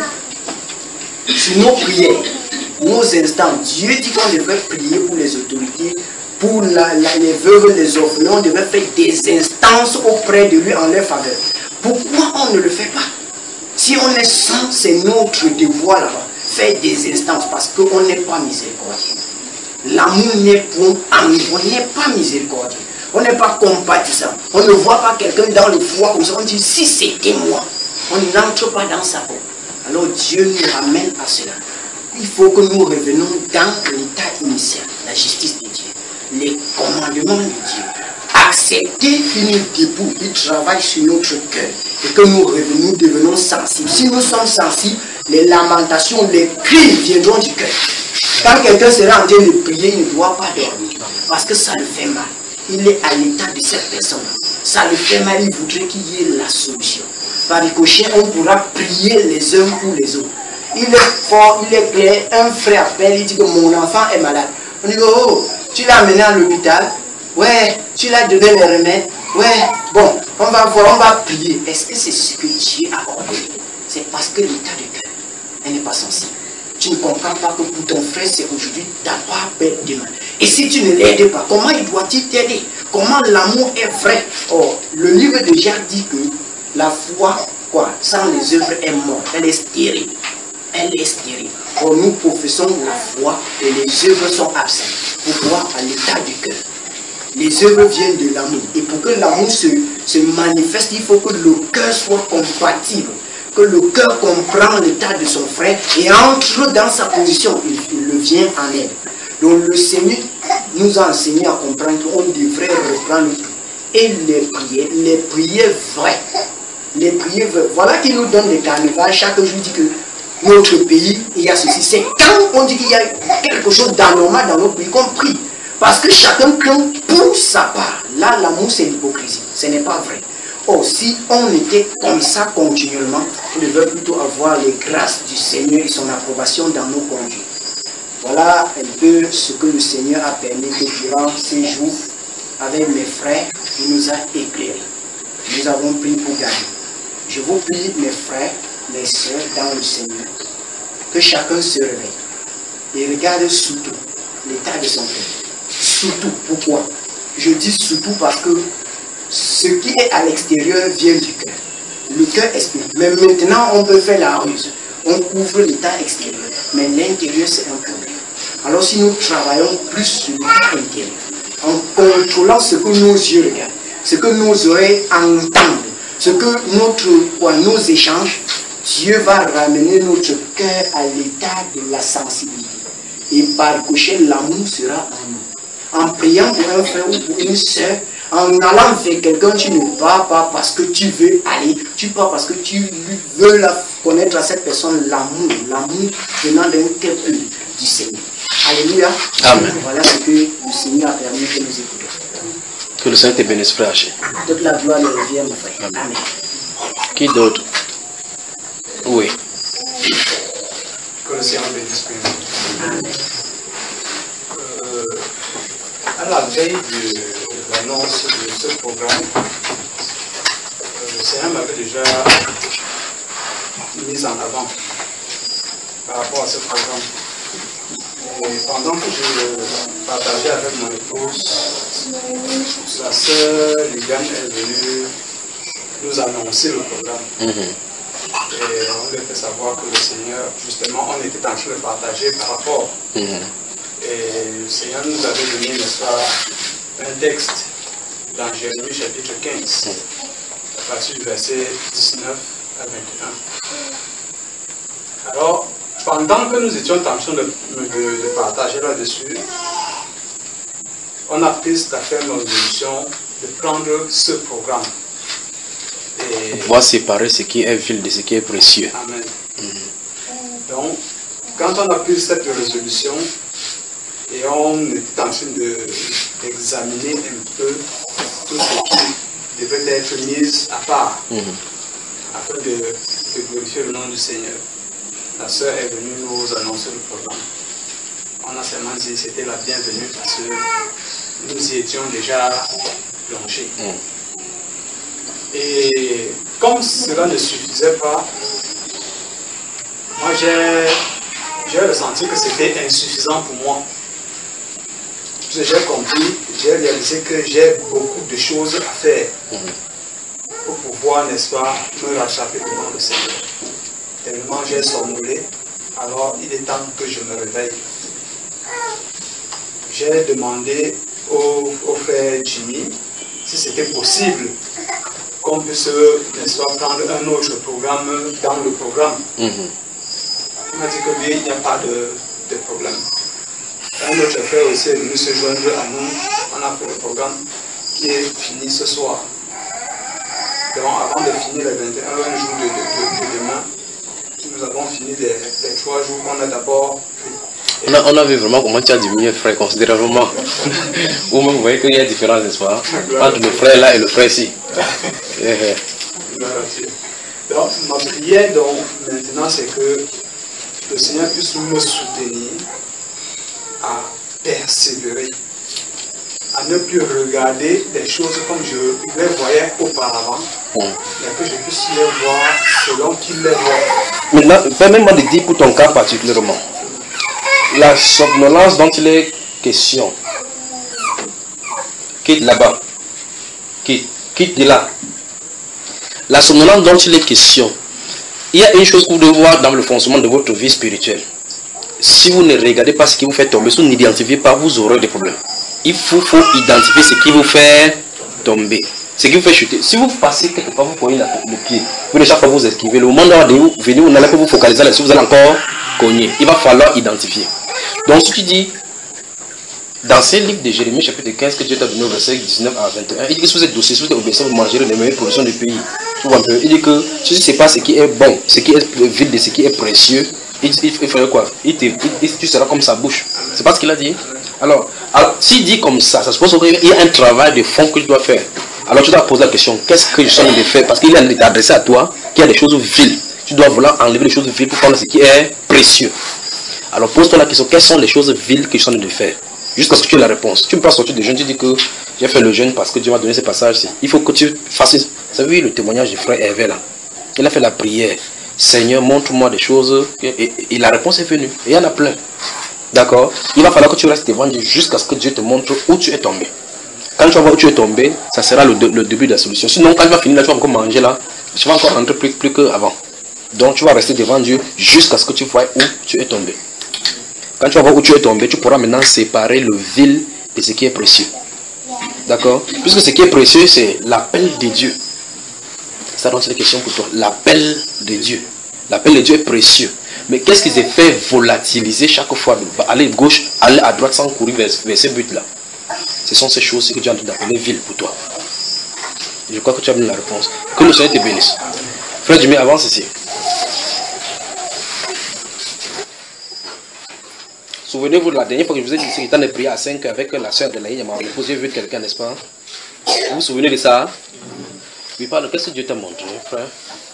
sur nos prières. Nos instants, Dieu dit qu'on devrait prier pour les autorités, pour la, la, les veuves, les orphelins, on devrait faire des instances auprès de lui en leur faveur. Pourquoi on ne le fait pas? Si on est saint, c'est notre devoir là-bas, faire des instances, parce qu'on n'est pas miséricordieux. L'amour n'est point amour, on n'est pas miséricordieux, on n'est pas compatissant, on ne voit pas quelqu'un dans le foie comme ça, on dit si c'était moi, on n'entre pas dans sa peau. Alors Dieu nous ramène à cela. Il faut que nous revenions dans l'état initial, la justice de Dieu, les commandements de Dieu. Accepter qu'il nous dépouille, qu'il travaille sur notre cœur et que nous revenions, devenons sensibles. Si nous sommes sensibles, les lamentations, les cris viendront du cœur. Quand quelqu'un sera en train de prier, il ne doit pas dormir parce que ça le fait mal. Il est à l'état de cette personne. Ça le fait mal, il voudrait qu'il y ait la solution. Par ricochet, on pourra prier les uns pour les autres. Il est fort, il est clair. Un frère appelle, il dit que mon enfant est malade. On dit, oh, tu l'as amené à l'hôpital? Ouais, tu l'as donné les remèdes? Ouais, bon, on va voir, on va prier. Est-ce que c'est ce que Dieu a ordonné? C'est parce que l'état de cœur, elle n'est pas sensible. Tu ne comprends pas que pour ton frère, c'est aujourd'hui, ta part perd demain. Et si tu ne l'aides pas, comment il doit-il t'aider? Comment l'amour est vrai? Oh, le livre de Jacques dit que la foi, quoi, sans les œuvres est morte, elle est stérile. Elle est stérile. Or, nous professons la foi et les œuvres sont absentes. Pourquoi? À l'état du cœur. Les œuvres viennent de l'amour. Et pour que l'amour se, se manifeste, il faut que le cœur soit compatible. Que le cœur comprend l'état de son frère et entre dans sa position. Il, il le vient en aide. Donc le Seigneur nous a enseigné à comprendre qu'on devrait reprendre et les prières, les prières vraies. Les prières vraies. Voilà qui nous donne des carnavals. Chaque jour dit que notre pays, il y a ceci. C'est quand on dit qu'il y a quelque chose d'anormal dans notre pays qu'on prie. Parce que chacun craint pour sa part. Là, l'amour, c'est l'hypocrisie. Ce n'est pas vrai. Or, si on était comme ça continuellement, on devait plutôt avoir les grâces du Seigneur et son approbation dans nos conduites. Voilà un peu ce que le Seigneur a permis que durant ces jours, avec mes frères, il nous a éclairés. Nous avons prié pour gagner. Je vous prie, mes frères, mes sœurs, dans le Seigneur, que chacun se réveille et regarde surtout l'état de son cœur. Surtout, pourquoi? Je dis surtout parce que ce qui est à l'extérieur vient du cœur. Le cœur exprime. Mais maintenant, on peut faire la ruse. On couvre l'état extérieur. Mais l'intérieur, c'est un problème. Alors si nous travaillons plus sur l'état intérieur, en contrôlant ce que nos yeux regardent, ce que nos oreilles entendent, ce que notre, quoi, nos échanges, Dieu va ramener notre cœur à l'état de la sensibilité. Et par gaucher, l'amour sera en nous. En priant pour un frère ou pour une soeur, en allant vers quelqu'un, tu ne vas pas parce que tu veux aller, tu vas parce que tu veux la, connaître à cette personne l'amour, l'amour venant d'un cœur pur du Seigneur. Alléluia. Amen. Voilà ce que le Seigneur a permis que nous écoutons. Que le Seigneur te bénisse, frère Haché. Toute la gloire lui revient, mon frère. Amen. Amen. Qui d'autre? Oui. Que le Seigneur bénisse. Amen. Euh, à la veille de l'annonce de ce programme, euh, le Seigneur m'avait déjà mis en avant par rapport à ce programme. Et pendant que je partageais avec mon épouse, la sœur Liliane est venue nous annoncer le programme. Mm-hmm. Et on lui a fait savoir que le Seigneur, justement, on était en train de partager par rapport. Mm-hmm. Et le Seigneur nous avait donné, n'est-ce pas, un texte dans Jérémie chapitre quinze, à partir du verset dix-neuf à vingt et un. Alors, pendant que nous étions en train de, de, de partager là-dessus, on a pris la ferme résolution de prendre ce programme. Et On va séparer ce qui est vil de ce qui est précieux. Amen. Mm-hmm. Donc, quand on a pris cette résolution, et on était en train d'examiner de, un peu tout ce qui devait être mis à part, mm-hmm. afin de, de glorifier le nom du Seigneur. La sœur est venue nous annoncer le programme. On a seulement dit que c'était la bienvenue parce que nous y étions déjà plongés. Mm. Et comme cela ne suffisait pas, moi j'ai ressenti que c'était insuffisant pour moi. J'ai compris, j'ai réalisé que j'ai beaucoup de choses à faire pour pouvoir, n'est-ce pas, me rattraper devant le Seigneur. Tellement j'ai somnolé, alors il est temps que je me réveille. J'ai demandé au, au frère Jimmy si c'était possible qu'on puisse, n'est-ce pas, prendre un autre programme dans le programme. Mm-hmm. Il m'a dit que lui, il n'y a pas de, de problème. Un autre frère aussi est venu se joindre à nous. On a fait le programme qui est fini ce soir. Donc avant de finir les vingt et un jours de, de, de, de demain, nous avons fini les, les trois jours qu'on a d'abord fait. On a, on a vu vraiment comment tu as diminué, frère, considérablement. Ou même vous voyez qu'il y a une différence, n'est-ce pas, entre le frère là et le frère ici. Donc ma prière donc, maintenant c'est que le Seigneur puisse me soutenir à persévérer, à ne plus regarder les choses comme je les voyais auparavant, mm. mais que je puisse les voir selon qu'il les voit. Maintenant, permets-moi de dire pour ton cas particulièrement, la somnolence dont il est question, quitte là-bas, quitte, quitte de là. La somnolence dont il est question, il y a une chose que vous devez voir dans le fonctionnement de votre vie spirituelle. Si vous ne regardez pas ce qui vous fait tomber, si vous n'identifiez pas, vous aurez des problèmes. Il faut, faut identifier ce qui vous fait tomber, ce qui vous fait chuter. Si vous passez quelque part, vous prenez le pied, vous ne chaque fois vous esquivez. Le moment où vous venez, vous n'allez pas vous focaliser là-dessus, vous allez encore cogner. Il va falloir identifier. Donc, ce qui dit, dans ces livres de Jérémie, chapitre quinze, que Dieu t'a donné au verset dix-neuf à vingt et un, il dit que si vous êtes docile, si vous êtes obéissant, vous mangerez les meilleures productions du pays. Il dit que si ce n'est pas ce qui est bon, ce qui est vide de ce qui est précieux, il, il, il ferait quoi? il te, il, Tu seras comme sa bouche. C'est pas ce qu'il a dit. Alors, alors s'il dit comme ça, ça suppose qu'il y a un travail de fond que tu dois faire. Alors tu dois poser la question, qu'est-ce que je suis en train de faire? Parce qu'il est adressé à toi, qu'il y a des choses viles. Tu dois vouloir enlever les choses viles pour prendre ce qui est précieux. Alors pose-toi la question, quelles sont les choses viles que je suis en train de faire? Jusqu'à ce que tu aies la réponse. Tu ne peux pas sortir de jeûne, tu dis que j'ai fait le jeûne parce que Dieu m'a donné ce passage-ci. Il faut que tu fasses. Vous savez le témoignage du frère Hervé là. Il a fait la prière. Seigneur, montre-moi des choses. Et, et, et la réponse est venue. Et il y en a plein. D'accord? Il va falloir que tu restes devant Dieu jusqu'à ce que Dieu te montre où tu es tombé. Quand tu vas voir où tu es tombé, ça sera le, de, le début de la solution. Sinon, quand tu vas finir là, tu vas encore manger là, tu vas encore rentrer plus, plus qu'avant. Donc tu vas rester devant Dieu jusqu'à ce que tu vois où tu es tombé. Quand tu vas voir où tu es tombé, tu pourras maintenant séparer le vil de ce qui est précieux. D'accord? Puisque ce qui est précieux, c'est l'appel de Dieu. Ça donc c'est une question pour toi. L'appel de Dieu. L'appel de Dieu est précieux. Mais qu'est-ce qui s'est fait volatiliser chaque fois? Aller gauche, aller à droite sans courir vers, vers ce but-là. Ce sont ces choses que Dieu est en train d'appeler villes pour toi. Je crois que tu as bien la réponse. Que le Seigneur te bénisse. Frère Jimmy, avance ici. Souvenez-vous de la dernière fois que je vous ai dit que j'étais en prière à cinq avec la soeur de l'Aïe, elle m'a posé vu quelqu'un, n'est-ce pas? Vous vous souvenez de ça? Oui, parle, qu'est-ce que Dieu t'a montré, frère?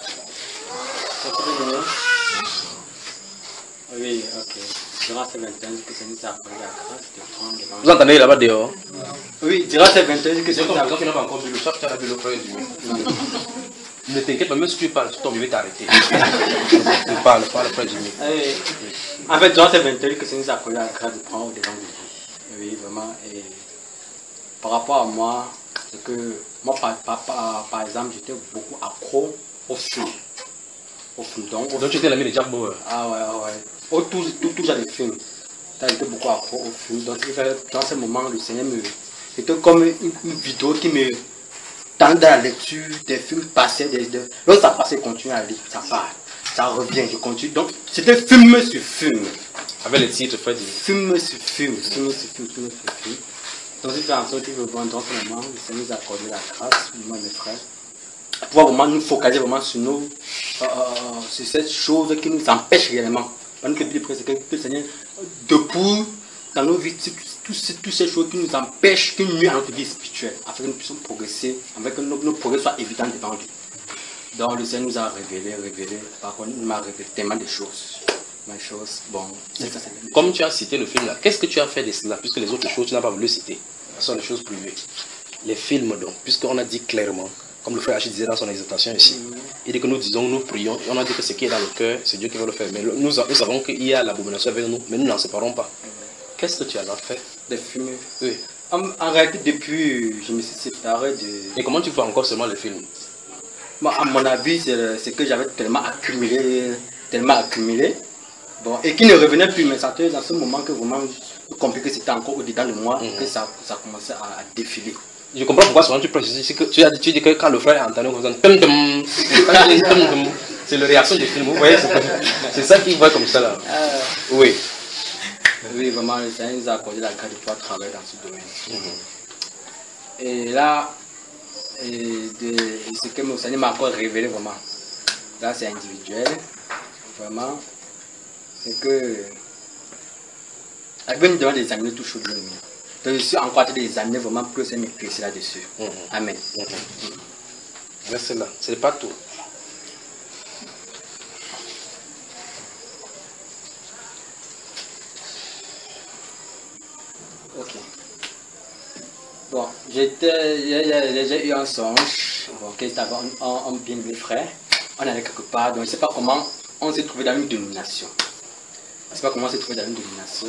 Oui, ok. Durant ces vingt ans, que ça nous a appris la grâce de prendre devant. Vous entendez là-bas dehors? Oui, durant ces vingt ans, que ça nous a appris. Tu n'as pas encore vu le soir, tu as vu le frère du Ne t'inquiète pas, même si tu parles, ton bébé t'arrêter. Parle, parle, frère Jimmy. En fait, durant ces vingt ans, que ça nous a appris la grâce de prendre devant vous. Oui, vraiment. Et par rapport à moi, c'est que moi, par, par, par, par exemple, j'étais beaucoup accro au film. Au film. Donc, au Donc tu étais l'ami de Jack Bauer. Ah ouais, ah ouais. Au tout, tout, tout genre de films. Ça a été beaucoup accro au film. Donc, dans ce moment, le Seigneur me. C'était comme une, une vidéo qui me tendait dans la lecture des films passés. Des, des... Lorsque ça passait, continue à lire. Ça part. Ça revient, je continue. Donc, c'était film sur film. Avec les titres, frère. Film sur film, film sur film, film sur film. Donc, c'est en sorte que dans ce moment, le Seigneur nous a accordé la grâce, moi et mes frères, pour pouvoir vraiment nous focaliser vraiment sur, nos, euh, sur cette chose qui nous empêche réellement. Parce que c'est que le Seigneur, depuis dans nos vies, toutes ces choses qui nous empêchent, qui nuisent à notre vie spirituelle, afin que nous puissions progresser, afin que nos, nos progrès soient évidents devant lui. Donc le Seigneur nous a révélé, révélé, par contre, il m'a révélé tellement de choses. Des choses, bon, c'est ça, c'est... Comme tu as cité le film là, qu'est-ce que tu as fait de cela, puisque les autres choses tu n'as pas voulu citer? Ce sont des choses privées. Les films donc, puisqu'on a dit clairement, comme le frère Achille disait dans son exhortation ici, mm-hmm. il dit que nous disons, nous prions, et on a dit que ce qui est dans le cœur, c'est Dieu qui va le faire. Mais nous, nous savons qu'il y a l'abomination avec nous, mais nous n'en séparons pas. Mm-hmm. Qu'est-ce que tu as alors fait? Des films. Oui. En, en réalité, depuis, je me suis séparé de... Et comment tu fais encore seulement les films? Moi, à mon avis, c'est que j'avais tellement accumulé, tellement accumulé, bon, et qui ne revenait plus, mais ça dans ce moment que vraiment compliqué, c'était encore au-dedans de moi, mm-hmm. que ça, ça commençait à, à défiler. Je comprends pourquoi souvent tu précises, que tu as dit, tu dis que quand le frère a entendu, c'est la réaction du film, vous voyez, c'est ça qu'il voit comme ça là. Euh, oui. Oui, vraiment, le Seigneur nous a accordé la grâce de pouvoir travailler dans ce domaine. Mm-hmm. Et là, et de, ce que le Seigneur m'a encore révélé vraiment, là c'est individuel, vraiment, c'est que, avec une demande d'examiner tout chaud de l'ennemi. Donc je suis encore en train d'examiner vraiment plus et m'éclaircir là-dessus. Mm-hmm. Amen. Mm-hmm. Mm-hmm. Reste là, ce n'est pas tout. Ok. Bon, j'étais, j'ai eu un songe, bon, que c'était un, un, un bien de mes frères. On allait quelque part, donc je ne sais pas comment on s'est trouvé dans une dénomination. Je ne sais pas comment on s'est trouvé dans une dénomination.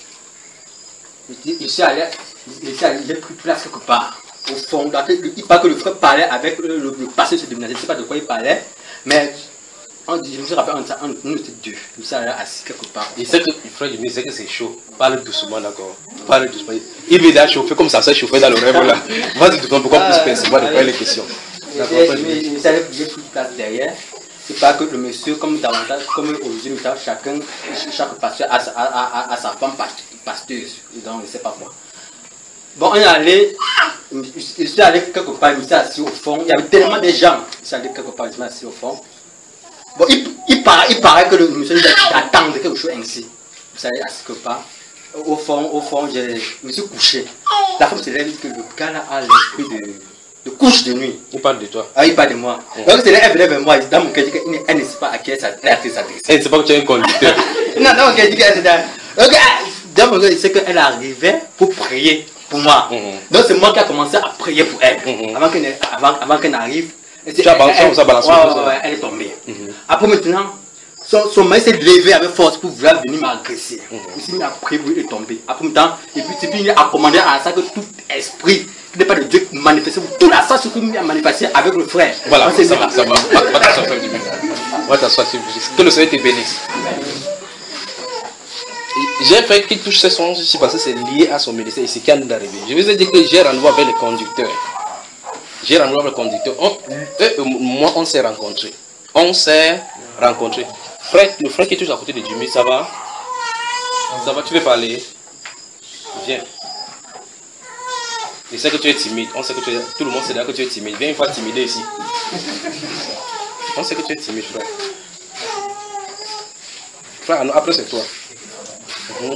Je suis allé, j'ai pris place quelque part. Au fond, il paraît que le frère parlait avec le, le, le passé de cette dénomination. Je ne sais pas de quoi il parlait, mais on, je me suis rappelé, on, nous étions deux. Nous sommes allés assis quelque part. Il sait que le frère du sait que c'est chaud. Parle doucement, d'accord. Parle doucement. Il veut déjà chauffer comme ça, ça chauffer dans le rêve là. Vas-y, tout le monde, pourquoi plus percevoir de quoi les questions. J'ai pris place derrière. C'est pas que le monsieur, comme davantage, comme aujourd'hui, chacun, chaque pasteur a, a, a, a sa femme pasteuse, donc je ne sais pas quoi. Bon, on est allé, je suis allé quelque part, je me suis assis au fond, il y avait tellement de gens, je suis allé quelque part, je me suis assis au fond. Bon, il, il, paraît, il paraît que le monsieur attend quelque chose ainsi. Je suis allé assis quelque part, au fond, au fond, je me suis couché. La femme se lève, que le gars là a l'esprit de... de couche de nuit. Il parle de toi. Ah, il parle de moi. Mmh. Donc, c'est elle venait vers moi. Dans mon cœur, elle ne sait pas à qui elle s'adresse. Elle ne sait pas que tu es un conducteur. Non, dans mon cœur, elle s'adresse. Dans mon cœur, c'est qu'elle arrivait pour prier pour moi. Mmh. Donc, c'est moi qui ai commencé à prier pour elle. Mmh. Avant qu'elle avant, avant qu'elle n'arrive. Tu as balancé, ça balance. Ouais, ouais, ouais, elle est tombée. Mmh. Après, maintenant, son, son mari s'est levé avec force pour vouloir venir m'agresser. Mmh. Il s'est mis à prier pour lui, il est tombé. Après, maintenant, et puis, il a commandé à ça que tout esprit qui n'est pas de Dieu, manifester toute la force que nous a manifesté avec le frère. Voilà, ça va, ça va. Va t'asseoir, frère du bien. Va t'asseoir, s'il vous plaît. Que le Seigneur te bénisse. J'ai fait qu'il touche ce son ici parce que c'est lié à son ministère ici qui vient d'arriver. Je vous ai dit que j'ai rendez-vous avec le conducteur. J'ai rendez-vous avec le conducteur. On, eux, moi, on s'est rencontrés. On s'est rencontrés. Frère, le frère qui est toujours à côté de Jimmy, ça va? Ça va, tu veux parler? Viens. Je sais que tu es timide. On sait que tu es, tout le monde sait que tu es timide. Viens une fois timider ici. On sait que tu es timide, frère. Frère, après c'est toi. Mmh.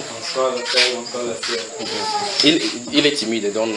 Il, il est timide, donc...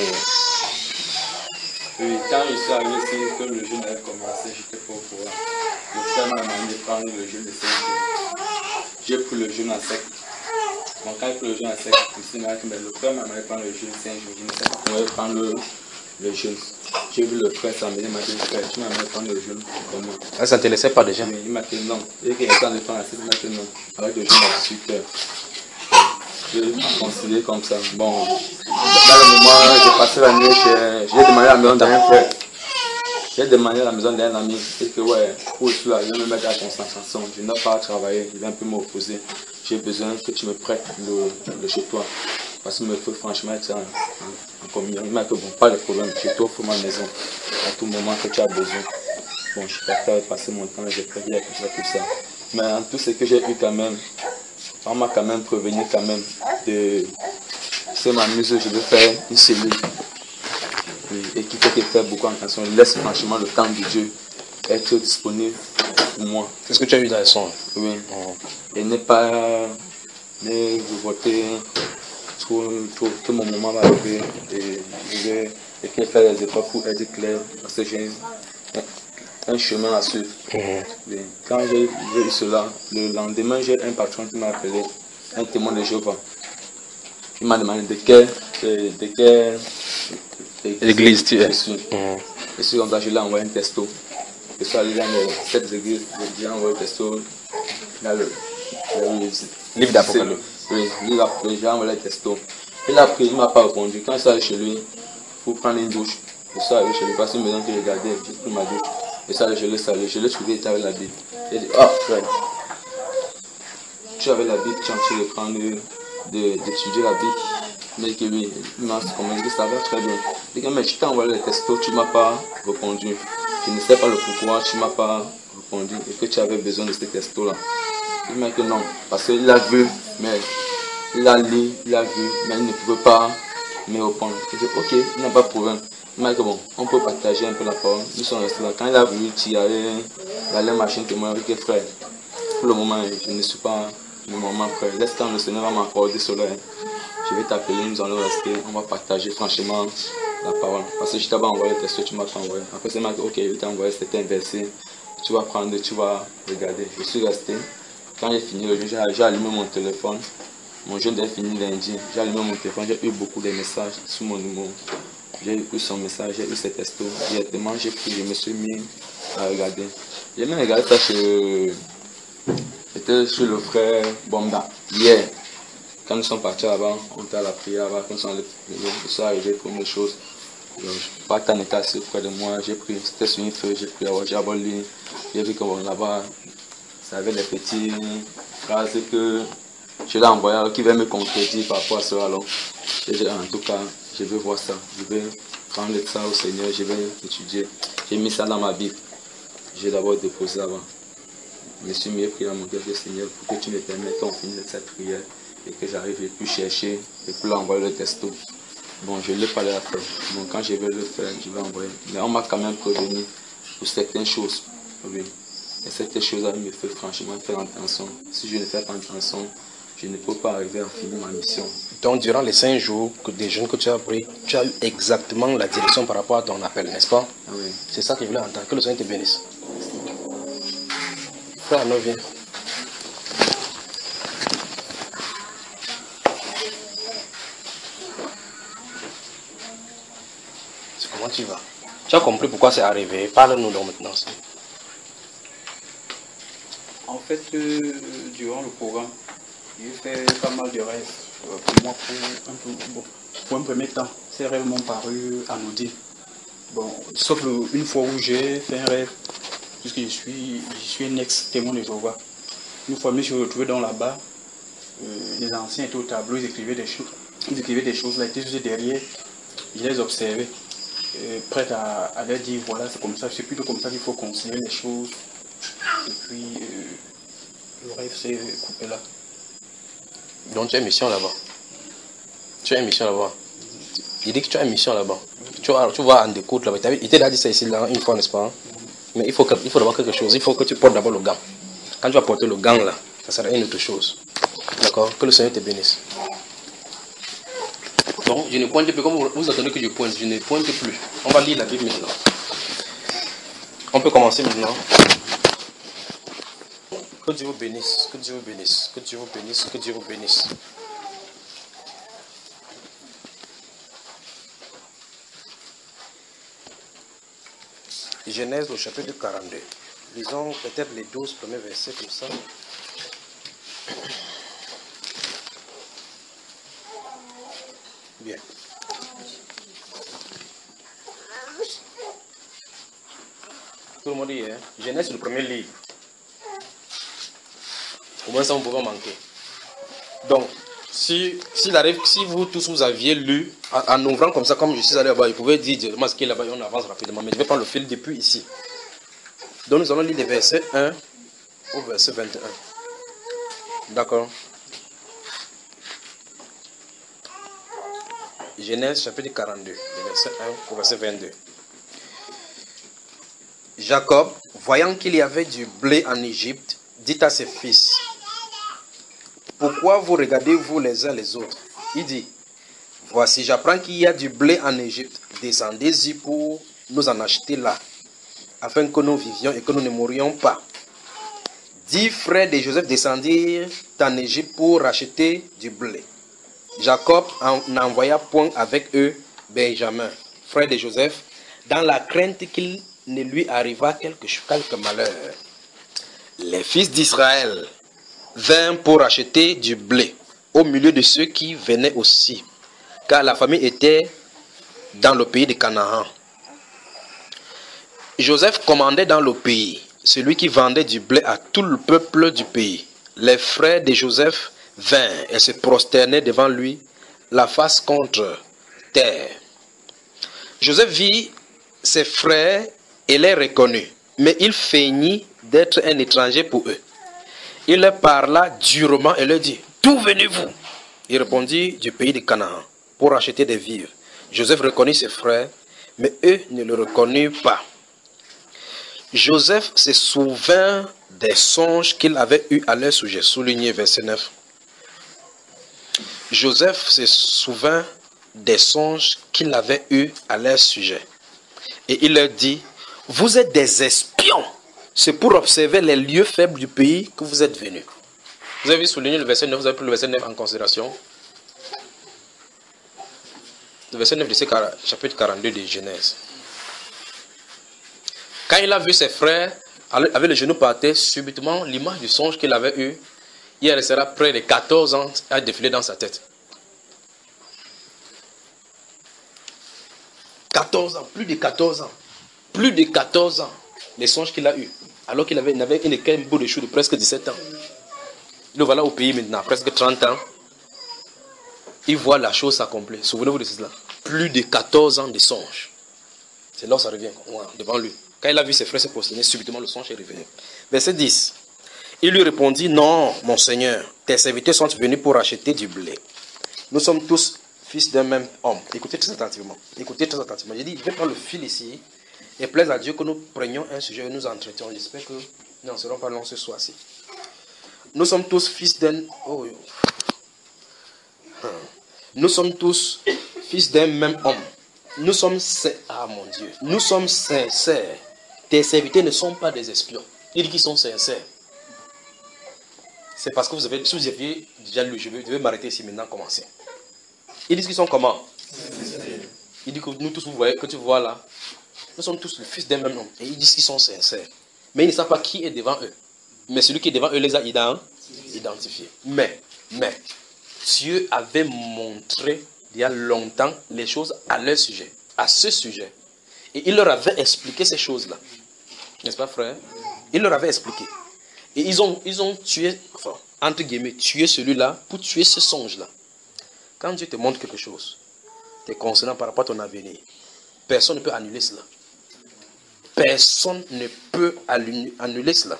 Oui, quand je suis arrivé ici, que le jeûne avait commencé, j'étais pas au courant. Le frère m'a demandé de prendre le jeûne de cinq jours. J'ai pris le jeûne à sec. Donc quand j'ai pris le jeûne à sec, je me suis dit, mais le frère m'a demandé de prendre le jeûne de cinq jours. Je ne sais pas comment je vais prendre le, le jeûne. J'ai vu le frère s'amener, il m'a dit, frère, tu m'as demandé de prendre le jeûne. Comment? Ah, ça ne t'intéressait pas déjà? Mais il m'a dit non. Et qu'il y a temps de prendre la sec, il m'a dit non. Avec le jeûne à dix-huit heures. Je l'ai considéré comme ça. Bon, dans le moment, j'ai passé la nuit chez... J'ai demandé à la maison d'un frère. J'ai demandé à la maison d'un ami. Et que ouais, où je suis là, je vais me mettre à la concentration. Je n'ai pas à travailler, il va un peu m'opposer. J'ai besoin que tu me prêtes le, le chez toi. Parce qu'il me faut franchement être en, en, en communion. Il m'a dit bon, pas de problème, je t'offre ma maison à tout moment que tu as besoin. Bon, je suis pas prêt à passer mon temps, j'ai prévu tout ça, tout ça. Mais en tout ce que j'ai eu quand même, on m'a quand même prévenu quand même de c'est ma mesure, je vais faire une cellule. Oui, et qui fait que faire beaucoup attention, laisse franchement le temps de Dieu être disponible pour moi. C'est ce que tu as eu dans le son. Oui. Oh. Et ne pas ne voter trop, trop, tout mon moment va arriver et je vais et faire les efforts pour être clair parce que j'ai un chemin à suivre. Mmh. Quand j'ai eu cela, le lendemain, j'ai un patron qui m'a appelé, un témoin de Jéhovah. Il m'a demandé de quelle de, de quelle église tu es. Je suis. Mmh. Je suis comme ça, je lui ai envoyé un texto. Je suis allé dans cette église, je lui ai envoyé un texto dans le, le livre d'Apocalypse. Oui, je lui ai envoyé un texto. Il a pris, il ne m'a pas répondu. Quand je suis allé chez lui, pour prendre une douche, je suis allé chez lui, parce que une maison que je gardais, j'ai pris ma douche. Et ça, je l'ai salué, je l'ai trouvé, il était avec la Bible. J'ai dit, ah, frère, tu avais la Bible, tu es en train de prendre, d'étudier la Bible. Mais que lui, il m'a dit que ça va très bien. Il dit, mais je t'ai envoyé le texto, tu ne m'as pas répondu. Je ne sais pas le pourquoi, tu ne m'as pas répondu et que tu avais besoin de ce texto-là. Il m'a dit que non, parce qu'il a vu, mais il a lu, il a vu, mais il ne pouvait pas me répondre. Il dit, ok, il n'y a pas de problème. Il m'a dit que bon, on peut partager un peu la parole. Nous sommes restés là. Quand il a voulu tirer, il allait marcher témoin avec les frères. Pour le moment, je ne suis pas le moment prêt. Laisse quand le Seigneur va m'accorder cela. Je vais t'appeler, nous allons rester, on va partager franchement la parole. Parce que je t'avais envoyé le texte, tu m'as pas envoyé. Après, c'est m'a dit, ok, je vais t'envoyer, c'était un verset. Tu vas prendre, tu vas regarder. Je suis resté. Quand j'ai fini le jeu, j'ai allumé mon téléphone. Mon jeûne est fini lundi. J'ai allumé mon téléphone, j'ai eu beaucoup de messages sur mon numéro. J'ai eu son message, j'ai eu ce texto. Directement, j'ai pris, je me suis mis à regarder. J'ai même regardé ça chez, c'était chez le frère Bomba. Hier, quand nous sommes partis là-bas, on était à la prière là-bas, quand nous sommes allés, je suis arrivé pour une chose. Patan était assis près de moi, j'ai pris, c'était sur une feuille, j'ai pris, j'ai aboli. J'ai vu que bon, là-bas, ça avait des petites phrases que je l'ai envoyé, qui va me contredire par rapport à cela. Alors, en tout cas, je vais voir ça, je vais prendre ça au Seigneur, je vais étudier. J'ai mis ça dans ma Bible. J'ai d'abord déposé là-bas. Je me suis mis à prier à mon Dieu, Seigneur, pour que tu me permettes qu'on finisse cette prière et que j'arrive et puis chercher et puis l'envoyer le texto. Bon, je ne l'ai pas là faire. Bon, quand je vais le faire, je vais envoyer. Mais on m'a quand même prévenu pour certaines choses. Oui. Et certaines choses-là me fait franchement faire attention. Si je ne fais pas attention, je ne peux pas arriver à finir ma mission. Donc, durant les cinq jours que des jeunes que tu as pris, tu as eu exactement la direction par rapport à ton appel, n'est-ce pas? Oui. C'est ça que je voulais entendre. Que le Seigneur te bénisse. Frère Arnaud, viens. Comment tu vas? Tu as compris pourquoi c'est arrivé? Parle-nous donc maintenant. En fait, euh, durant le programme, J'ai fait pas mal de rêves. Euh, Pour moi, pour un, peu- bon, pour un premier temps, ces rêves m'ont paru anodins. Bon, sauf le- une fois où j'ai fait un rêve, puisque je suis, je suis un ex-témoin de Jéhovah. Une fois, je me suis retrouvé dans là-bas. Euh, les anciens étaient au tableau, ils écrivaient des choses. Ils écrivaient des choses là, ils étaient juste derrière. Je les observais, euh, prêt à, à leur dire voilà, c'est comme ça, c'est plutôt comme ça qu'il faut considérer les choses. Et puis, euh, le rêve s'est coupé là. Donc tu as une mission là-bas. Tu as une mission là-bas. Il dit que tu as une mission là-bas. Tu vas, tu vas en découte là-bas. Il t'a dit ça ici là, une fois, n'est-ce pas? Mais il faut, que, il faut d'abord quelque chose. Il faut que tu portes d'abord le gant. Quand tu vas porter le gant là, ça sera une autre chose. D'accord? Que le Seigneur te bénisse. Donc, je ne pointe plus. Comme vous, vous attendez que je pointe, je ne pointe plus. On va lire la Bible maintenant. On peut commencer maintenant. Que Dieu vous bénisse, que Dieu vous bénisse, que Dieu vous bénisse, que Dieu vous bénisse. Genèse au chapitre quarante-deux. Lisons peut-être les douze premiers versets comme ça. Bien. Tout le monde dit, hein? Genèse, le premier livre. Au moins ça, on ne peut pas manquer. Donc, si, si, arrive, si vous tous vous aviez lu, en, en ouvrant comme ça, comme je suis allé là-bas, vous pouvez dire directement ce qu'il y a là-bas et on avance rapidement. Mais je vais prendre le fil depuis ici. Donc, nous allons lire les versets un au verset vingt et un. D'accord? Genèse chapitre quarante-deux, verset un au verset vingt-deux. Jacob, voyant qu'il y avait du blé en Égypte, dit à ses fils, pourquoi vous regardez-vous les uns les autres? Il dit, voici, j'apprends qu'il y a du blé en Égypte. Descendez-y pour nous en acheter là, afin que nous vivions et que nous ne mourions pas. Dix frères de Joseph descendirent en Égypte pour racheter du blé. Jacob n'envoya point avec eux Benjamin, frère de Joseph, dans la crainte qu'il ne lui arriva quelque, quelque malheur. Les fils d'Israël vinrent pour acheter du blé au milieu de ceux qui venaient aussi, car la famille était dans le pays de Canaan. Joseph commandait dans le pays, celui qui vendait du blé à tout le peuple du pays. Les frères de Joseph vinrent et se prosternaient devant lui, la face contre terre. Joseph vit ses frères et les reconnut, mais il feignit d'être un étranger pour eux. Il leur parla durement et leur dit, d'où venez-vous? Il répondit, du pays de Canaan, pour acheter des vivres. Joseph reconnut ses frères, mais eux ne le reconnurent pas. Joseph se souvint des songes qu'il avait eus à leur sujet. Souligné verset neuf. Joseph se souvint des songes qu'il avait eus à leur sujet. Et il leur dit, vous êtes des espions. C'est pour observer les lieux faibles du pays que vous êtes venus. Vous avez souligné le verset neuf, vous avez pris le verset neuf en considération. Le verset neuf de ce chapitre quarante-deux de Genèse. Quand il a vu ses frères avec les genoux par terre, subitement, l'image du songe qu'il avait eu, il restera près de quatorze ans à défiler dans sa tête. quatorze ans, plus de quatorze ans. Plus de quatorze ans, les songes qu'il a eu. Alors qu'il avait, il avait une, un bout de chou de presque dix-sept ans. Le voilà au pays maintenant, presque trente ans. Il voit la chose s'accomplir. Souvenez-vous de cela. Plus de quatorze ans de songes. C'est là où ça revient devant lui. Quand il a vu ses frères se prosterner, subitement le songe est revenu. Verset dix. Il lui répondit, non, mon Seigneur, tes serviteurs sont venus pour acheter du blé. Nous sommes tous fils d'un même homme. Écoutez très attentivement. Écoutez très attentivement. J'ai dit, je vais prendre le fil ici. Et plaise à Dieu que nous prenions un sujet et nous entretenions. J'espère que nous n'en serons pas longs ce soir-ci. Nous sommes tous fils d'un... Oh, nous sommes tous fils d'un même homme. Nous sommes... Ah mon Dieu. Nous sommes sincères. Tes serviteurs ne sont pas des espions. Il dit qu'ils sont sincères. C'est parce que vous avez... Si vous aviez déjà lu, je vais m'arrêter ici maintenant, commencer. Ils disent qu'ils sont comment? Il dit que nous tous, vous voyez, que tu vois là, nous sommes tous le fils d'un même homme. Et ils disent qu'ils sont sincères. Mais ils ne savent pas qui est devant eux. Mais celui qui est devant eux les a identifiés. identifié. Mais, mais, Dieu avait montré il y a longtemps les choses à leur sujet, à ce sujet. Et il leur avait expliqué ces choses-là. N'est-ce pas, frère? Il leur avait expliqué. Et ils ont, ils ont tué, enfin, entre guillemets, tué celui-là pour tuer ce songe-là. Quand Dieu te montre quelque chose, te concernant par rapport à ton avenir, personne ne peut annuler cela. Personne ne peut annuler cela.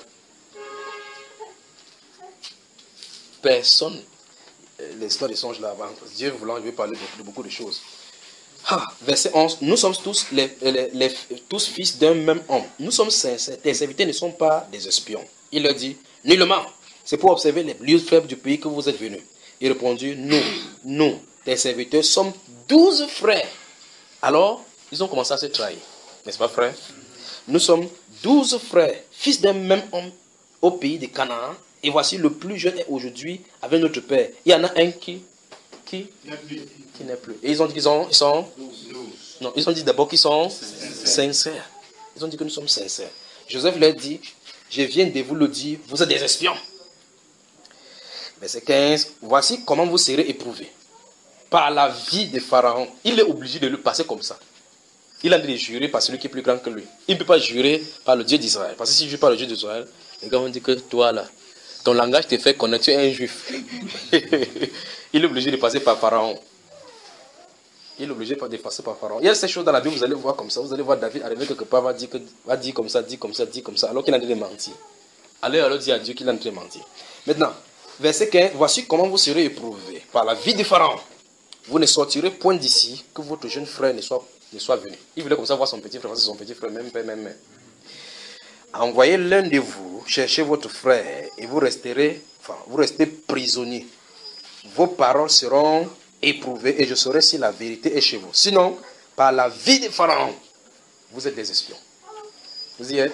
Personne. L'histoire des songes là-bas, Dieu voulant, je vais parler de, de beaucoup de choses. Ah, verset onze, nous sommes tous, les, les, les, tous fils d'un même homme. Nous sommes sincères. Tes serviteurs ne sont pas des espions. Il leur dit, nullement. C'est pour observer les lieux faibles du pays que vous êtes venus. Il répondit, nous, nous, tes serviteurs, sommes douze frères. Alors, ils ont commencé à se trahir. N'est-ce pas, frère? Nous sommes douze frères, fils d'un même homme au pays de Canaan. Et voici le plus jeune est aujourd'hui avec notre père. Il y en a un qui, qui, qui n'est plus. Et ils ont dit qu'ils sont, ils sont, non, ils ont dit d'abord qu'ils sont sincères. Ils ont dit que nous sommes sincères. Joseph leur dit, je viens de vous le dire, vous êtes des espions. Verset quinze, voici comment vous serez éprouvés. Par la vie de Pharaon, il est obligé de le passer comme ça. Il a dit jurer par celui qui est plus grand que lui. Il ne peut pas jurer par le Dieu d'Israël. Parce que si je jure par le Dieu d'Israël, les gars vont dire que toi là, ton langage te fait connaître, tu es un juif. Il est obligé de passer par Pharaon. Il est obligé de passer par Pharaon. Il y a ces choses dans la Bible, vous allez voir comme ça. Vous allez voir David arriver quelque part, va dire, que, va dire comme ça, dire comme ça, dire comme ça, alors qu'il est en train de mentir. Allez alors dire à Dieu qu'il est en train de mentir. Maintenant, verset quinze, voici comment vous serez éprouvés par la vie de Pharaon. Vous ne sortirez point d'ici que votre jeune frère ne soit, ne soit venu. Il voulait comme ça voir son petit frère, c'est son petit frère, même père, même mère. Envoyez l'un de vous chercher votre frère et vous resterez, enfin, vous restez prisonniers. Vos paroles seront éprouvées et je saurai si la vérité est chez vous. Sinon, par la vie de Pharaon, vous êtes des espions. Vous y êtes?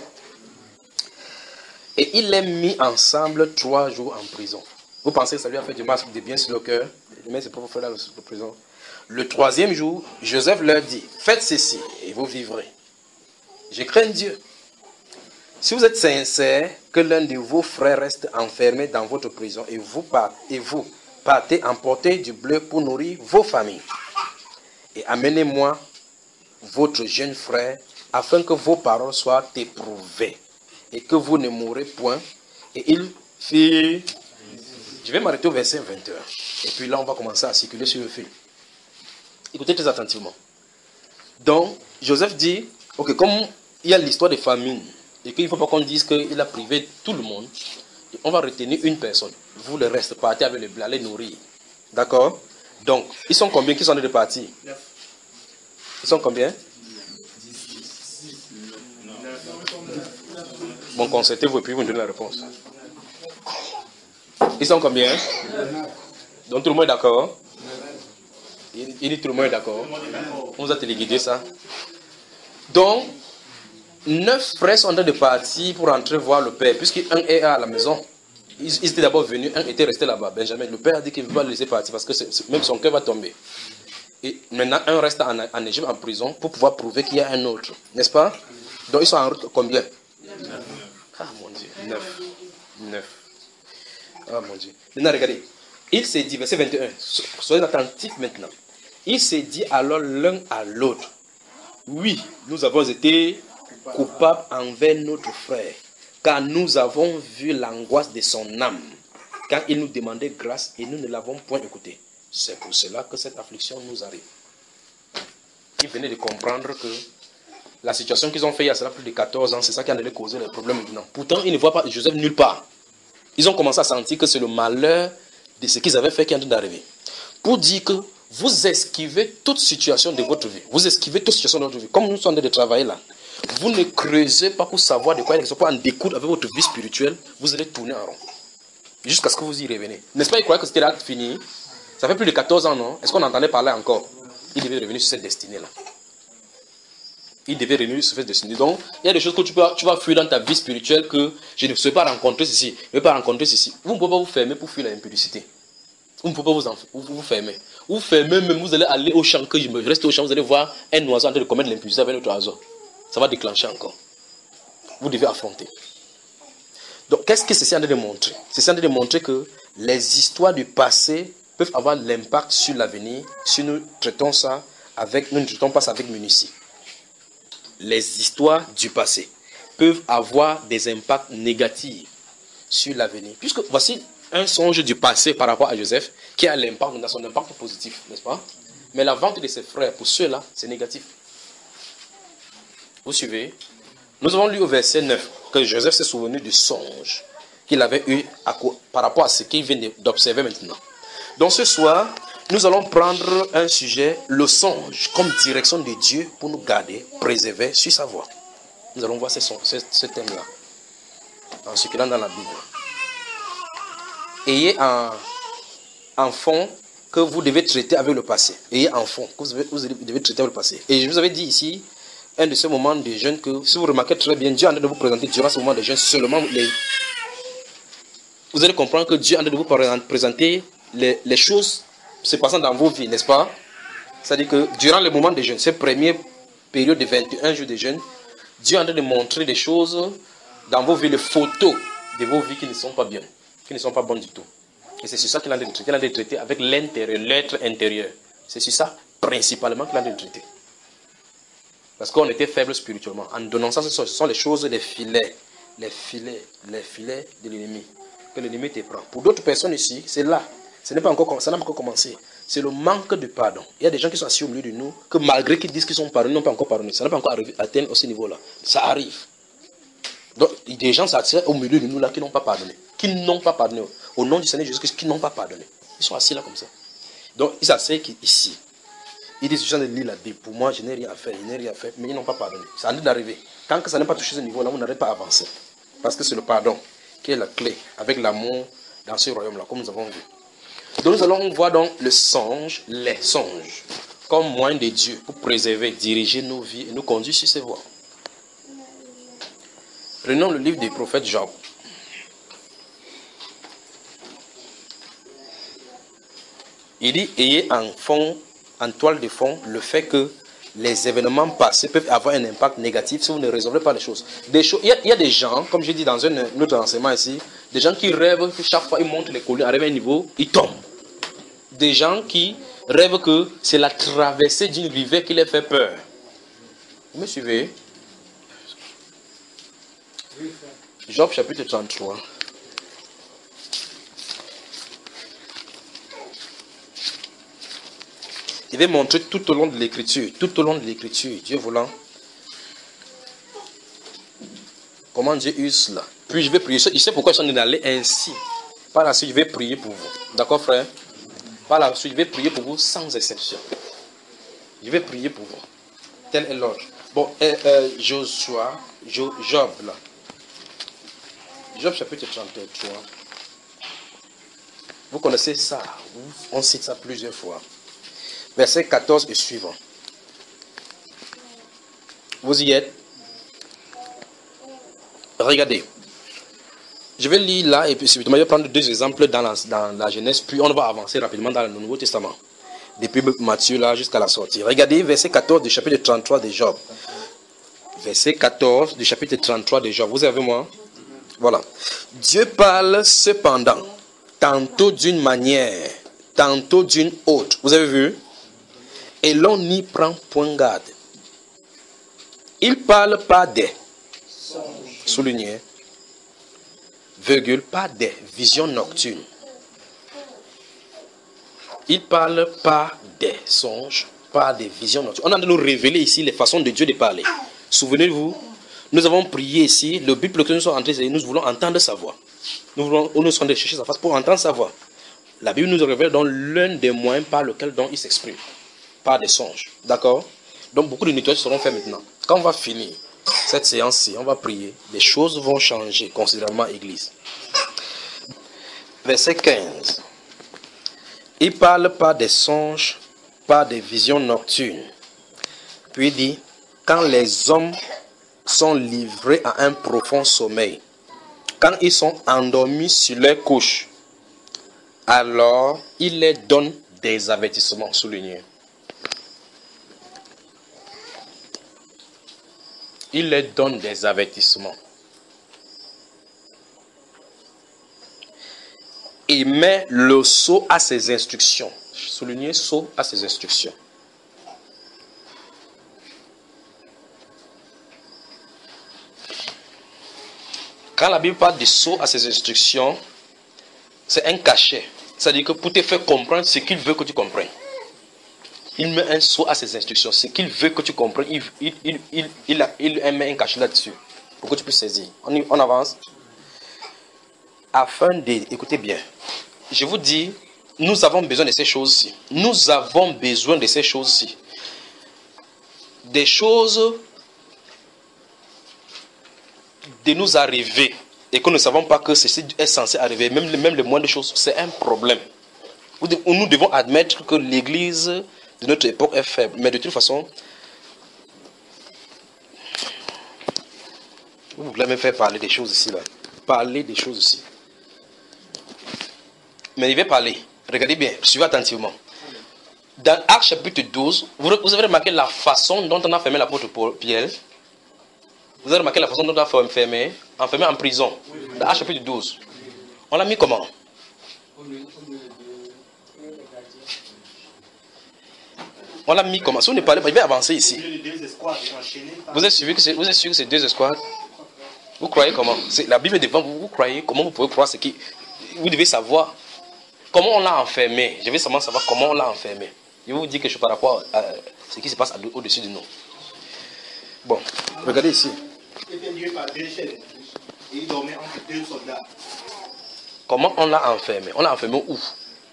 Et il les mis ensemble trois jours en prison. Vous pensez que ça lui a fait du mal, de bien sur le cœur? Il met ses propres frères dans la prison. Le troisième jour, Joseph leur dit, faites ceci et vous vivrez. Je crains Dieu. Si vous êtes sincère, que l'un de vos frères reste enfermé dans votre prison et vous partez, et vous partez emporter du bleu pour nourrir vos familles. Et amenez-moi votre jeune frère afin que vos paroles soient éprouvées et que vous ne mourrez point. Et il fit... Je vais m'arrêter au verset vingt et un. Et puis là, on va commencer à circuler sur le fil. Écoutez très attentivement. Donc, Joseph dit, ok, comme il y a l'histoire de famine, et qu'il ne faut pas qu'on dise qu'il a privé tout le monde, on va retenir une personne. Vous, le reste, partez avec le blé, allez nourrir. D'accord? Donc, ils sont combien qui sont en train de partir? Ils sont combien? Bon, concertez-vous et puis vous me donnez la réponse. Ils sont combien? Donc tout le monde est d'accord? Il, il dit tout le monde est d'accord. On vous a téléguidé ça. Donc, neuf frères sont en train de partir pour entrer voir le père, puisqu'un est à la maison. Ils, ils étaient d'abord venus, un était resté là-bas. Benjamin, le père a dit qu'il ne veut pas le laisser partir parce que c'est, c'est, même son cœur va tomber. Et maintenant, un reste en, en Égypte en prison pour pouvoir prouver qu'il y a un autre. N'est-ce pas? Donc ils sont en route combien? Ah mon Dieu, neuf. Neuf. Ah mon Dieu. Maintenant, regardez. Il s'est dit, verset vingt et un, soyez attentifs maintenant. Il s'est dit alors l'un à l'autre, oui, nous avons été coupables envers notre frère, car nous avons vu l'angoisse de son âme, quand il nous demandait grâce et nous ne l'avons point écouté. C'est pour cela que cette affliction nous arrive. Ils venaient de comprendre que la situation qu'ils ont fait il y a cela plus de quatorze ans, c'est ça qui allait causer les problèmes maintenant. Pourtant, ils ne voient pas Joseph nulle part. Ils ont commencé à sentir que c'est le malheur de ce qu'ils avaient fait qui est en train d'arriver. Pour dire que vous esquivez toute situation de votre vie. Vous esquivez toute situation de votre vie. Comme nous sommes en train de travailler là. Vous ne creusez pas pour savoir de quoi il est, pas en découdre avec votre vie spirituelle. Vous allez tourner en rond. Jusqu'à ce que vous y revenez. N'est-ce pas, il croyait que c'était là fini? Ça fait plus de quatorze ans, non? Est-ce qu'on entendait parler encore? Il devait revenir sur cette destinée-là. Il devait revenir sur cette destinée. Donc, il y a des choses que tu, peux, tu vas fuir dans ta vie spirituelle que je ne sais pas rencontrer ceci, je ne vais pas rencontrer ceci. Vous ne pouvez pas vous fermer pour fuir l'impudicité. Vous ne pouvez pas vous, en, vous, vous fermer. Vous fermez même, vous allez aller au champ, que je me reste au champ, vous allez voir un oiseau en train de commettre l'impudicité avec notre oiseau. Ça va déclencher encore. Vous devez affronter. Donc, qu'est-ce que c'est en train de montrer? C'est en train de montrer que les histoires du passé peuvent avoir l'impact sur l'avenir si nous traitons ça avec, nous ne traitons pas ça avec minutie. Les histoires du passé peuvent avoir des impacts négatifs sur l'avenir. Puisque voici un songe du passé par rapport à Joseph qui a l'impact, dans son impact positif, n'est-ce pas? Mais la vente de ses frères, pour ceux-là, c'est négatif. Vous suivez? Nous avons lu au verset neuf que Joseph s'est souvenu du songe qu'il avait eu à, par rapport à ce qu'il vient d'observer maintenant. Donc ce soir, nous allons prendre un sujet, le songe, comme direction de Dieu pour nous garder, préserver sur sa voie. Nous allons voir ce, ce, ce thème-là, en circulant dans la Bible. Ayez en, en fond que vous devez traiter avec le passé. Ayez en fond que vous devez, vous devez traiter avec le passé. Et je vous avais dit ici, un de ces moments de jeûne que, si vous remarquez très bien, Dieu est en train de vous présenter durant ce moment de jeûne seulement les... Vous allez comprendre que Dieu est en train de vous présenter les, les choses se passant dans vos vies, n'est-ce pas? C'est-à-dire que durant le moment de jeûne, cette première période de vingt et un jours de jeûne, Dieu est en train de montrer des choses dans vos vies, les photos de vos vies qui ne sont pas bien, qui ne sont pas bonnes du tout. Et c'est sur ça qu'il est en train de traiter, il est en train de traiter avec l'intérieur, l'être intérieur. C'est sur ça principalement qu'il est en train de traiter. Parce qu'on était faible spirituellement. En donnant ça, ce sont les choses, les filets, les filets, les filets de l'ennemi, que l'ennemi te prend. Pour d'autres personnes ici, c'est là. Ce n'est pas encore, ça n'a pas encore commencé. C'est le manque de pardon. Il y a des gens qui sont assis au milieu de nous, que malgré qu'ils disent qu'ils sont pardonnés, n'ont pas encore pardonné. Ça n'a pas encore arrivé, atteint à ce niveau-là. Ça arrive. Donc, il y a des gens assis au milieu de nous là qui n'ont pas pardonné. Qui n'ont pas pardonné. Au nom du Seigneur Jésus-Christ, qui n'ont pas pardonné. Ils sont assis là comme ça. Donc, ils s'asseyent ici. Ils disent, je suis en train de lire la Bible. Pour moi, je n'ai rien à faire. Je n'ai rien à faire. Mais ils n'ont pas pardonné. Ça a d'arriver. Tant que ça n'est pas touché ce niveau-là, vous n'arrivez pas à avancer. Parce que c'est le pardon qui est la clé avec l'amour dans ce royaume-là, comme nous avons vu. Donc nous allons voir donc le songe, les songes, comme moyen de Dieu pour préserver, diriger nos vies et nous conduire sur ses voies. Prenons le livre du prophète Job. Il dit, ayez en fond, en toile de fond, le fait que les événements passés peuvent avoir un impact négatif si vous ne résolvez pas les choses. Des choses il, y a, il y a des gens, comme je dis dans un autre enseignement ici, des gens qui rêvent que chaque fois ils montent les collines, arrivent à un niveau, ils tombent. Des gens qui rêvent que c'est la traversée d'une rivière qui les fait peur. Vous me suivez? Job chapitre trente-trois. Il va montrer tout au long de l'écriture, tout au long de l'écriture, Dieu voulant, comment Dieu use cela. Puis je vais prier. Je sais pourquoi je suis en train d'aller ainsi. Par la suite, je vais prier pour vous. D'accord, frère? Par la suite, je vais prier pour vous sans exception. Je vais prier pour vous. Tel est l'ordre. Bon, euh, euh, Joshua, Jo, Job, là. Job chapitre trente-trois. Vous connaissez ça. On cite ça plusieurs fois. Verset quatorze et suivant. Vous y êtes? Regardez. Je vais lire là et puis je vais prendre deux exemples dans la, dans la Genèse, puis on va avancer rapidement dans le Nouveau Testament. Depuis Matthieu là jusqu'à la sortie. Regardez verset quatorze du chapitre trente-trois de Job. Verset quatorze du chapitre trente-trois de Job. Vous avez moi? Voilà. Dieu parle cependant, tantôt d'une manière, tantôt d'une autre. Vous avez vu? Et l'on n'y prend point garde. Il parle pas des, souligné, virgule, pas des visions nocturnes. Il parle pas des songes, pas des visions nocturnes. On a de nous révéler ici les façons de Dieu de parler. Souvenez-vous, nous avons prié ici, le but pour lequel nous sommes entrés, nous voulons entendre sa voix. Nous voulons, nous sommes allés chercher sa face pour entendre sa voix. La Bible nous révèle dans l'un des moyens par lequel il s'exprime. Pas des songes. D'accord? Donc beaucoup de nettoyages seront faits maintenant. Quand on va finir cette séance-ci, on va prier. Les choses vont changer considérablement Église. Verset quinze. Il ne parle pas des songes, pas des visions nocturnes. Puis il dit, quand les hommes sont livrés à un profond sommeil, quand ils sont endormis sur leur couche, alors il leur donne des avertissements soulignés. Il leur donne des avertissements. et met le sceau à ses instructions. Soulignez sceau à ses instructions. Quand la Bible parle de sceau à ses instructions, c'est un cachet. C'est-à-dire que pour te faire comprendre ce qu'il veut que tu comprennes. Il met un sceau à ses instructions. Ce qu'il veut que tu comprennes, il, il, il, il, il, a, il met un cachet là-dessus. Pour que tu puisses saisir. On, y, on avance. Afin de... Écoutez bien. Je vous dis, nous avons besoin de ces choses-ci. Nous avons besoin de ces choses-ci. Des choses de nous arriver et que nous ne savons pas que ceci est censé arriver, même, même les moindres choses, c'est un problème. Nous devons admettre que l'église de notre époque est faible, mais de toute façon, vous voulez me faire parler des choses ici, là. Parler des choses ici. Mais il va parler. Regardez bien, suivez attentivement. Dans Actes chapitre douze, vous, vous avez remarqué la façon dont on a fermé l'apôtre Pierre. Vous avez remarqué la façon dont on l'a enfermé, enfermé en prison. Dans Actes chapitre douze. On l'a mis comment? On l'a mis comment? Si vous ne parlez pas, il va avancer ici. Vous êtes sûr que c'est, vous êtes sûr que c'est deux escouades? Vous croyez comment? C'est, la Bible est devant vous, vous croyez? Comment vous pouvez croire ce qui... Vous devez savoir comment on l'a enfermé. Je veux seulement savoir comment on l'a enfermé. Je vais vous dire quelque chose par rapport à ce qui se passe au-dessus de nous. Bon, regardez ici. Il dormait entre deux soldats. Comment on l'a enfermé? On l'a enfermé où?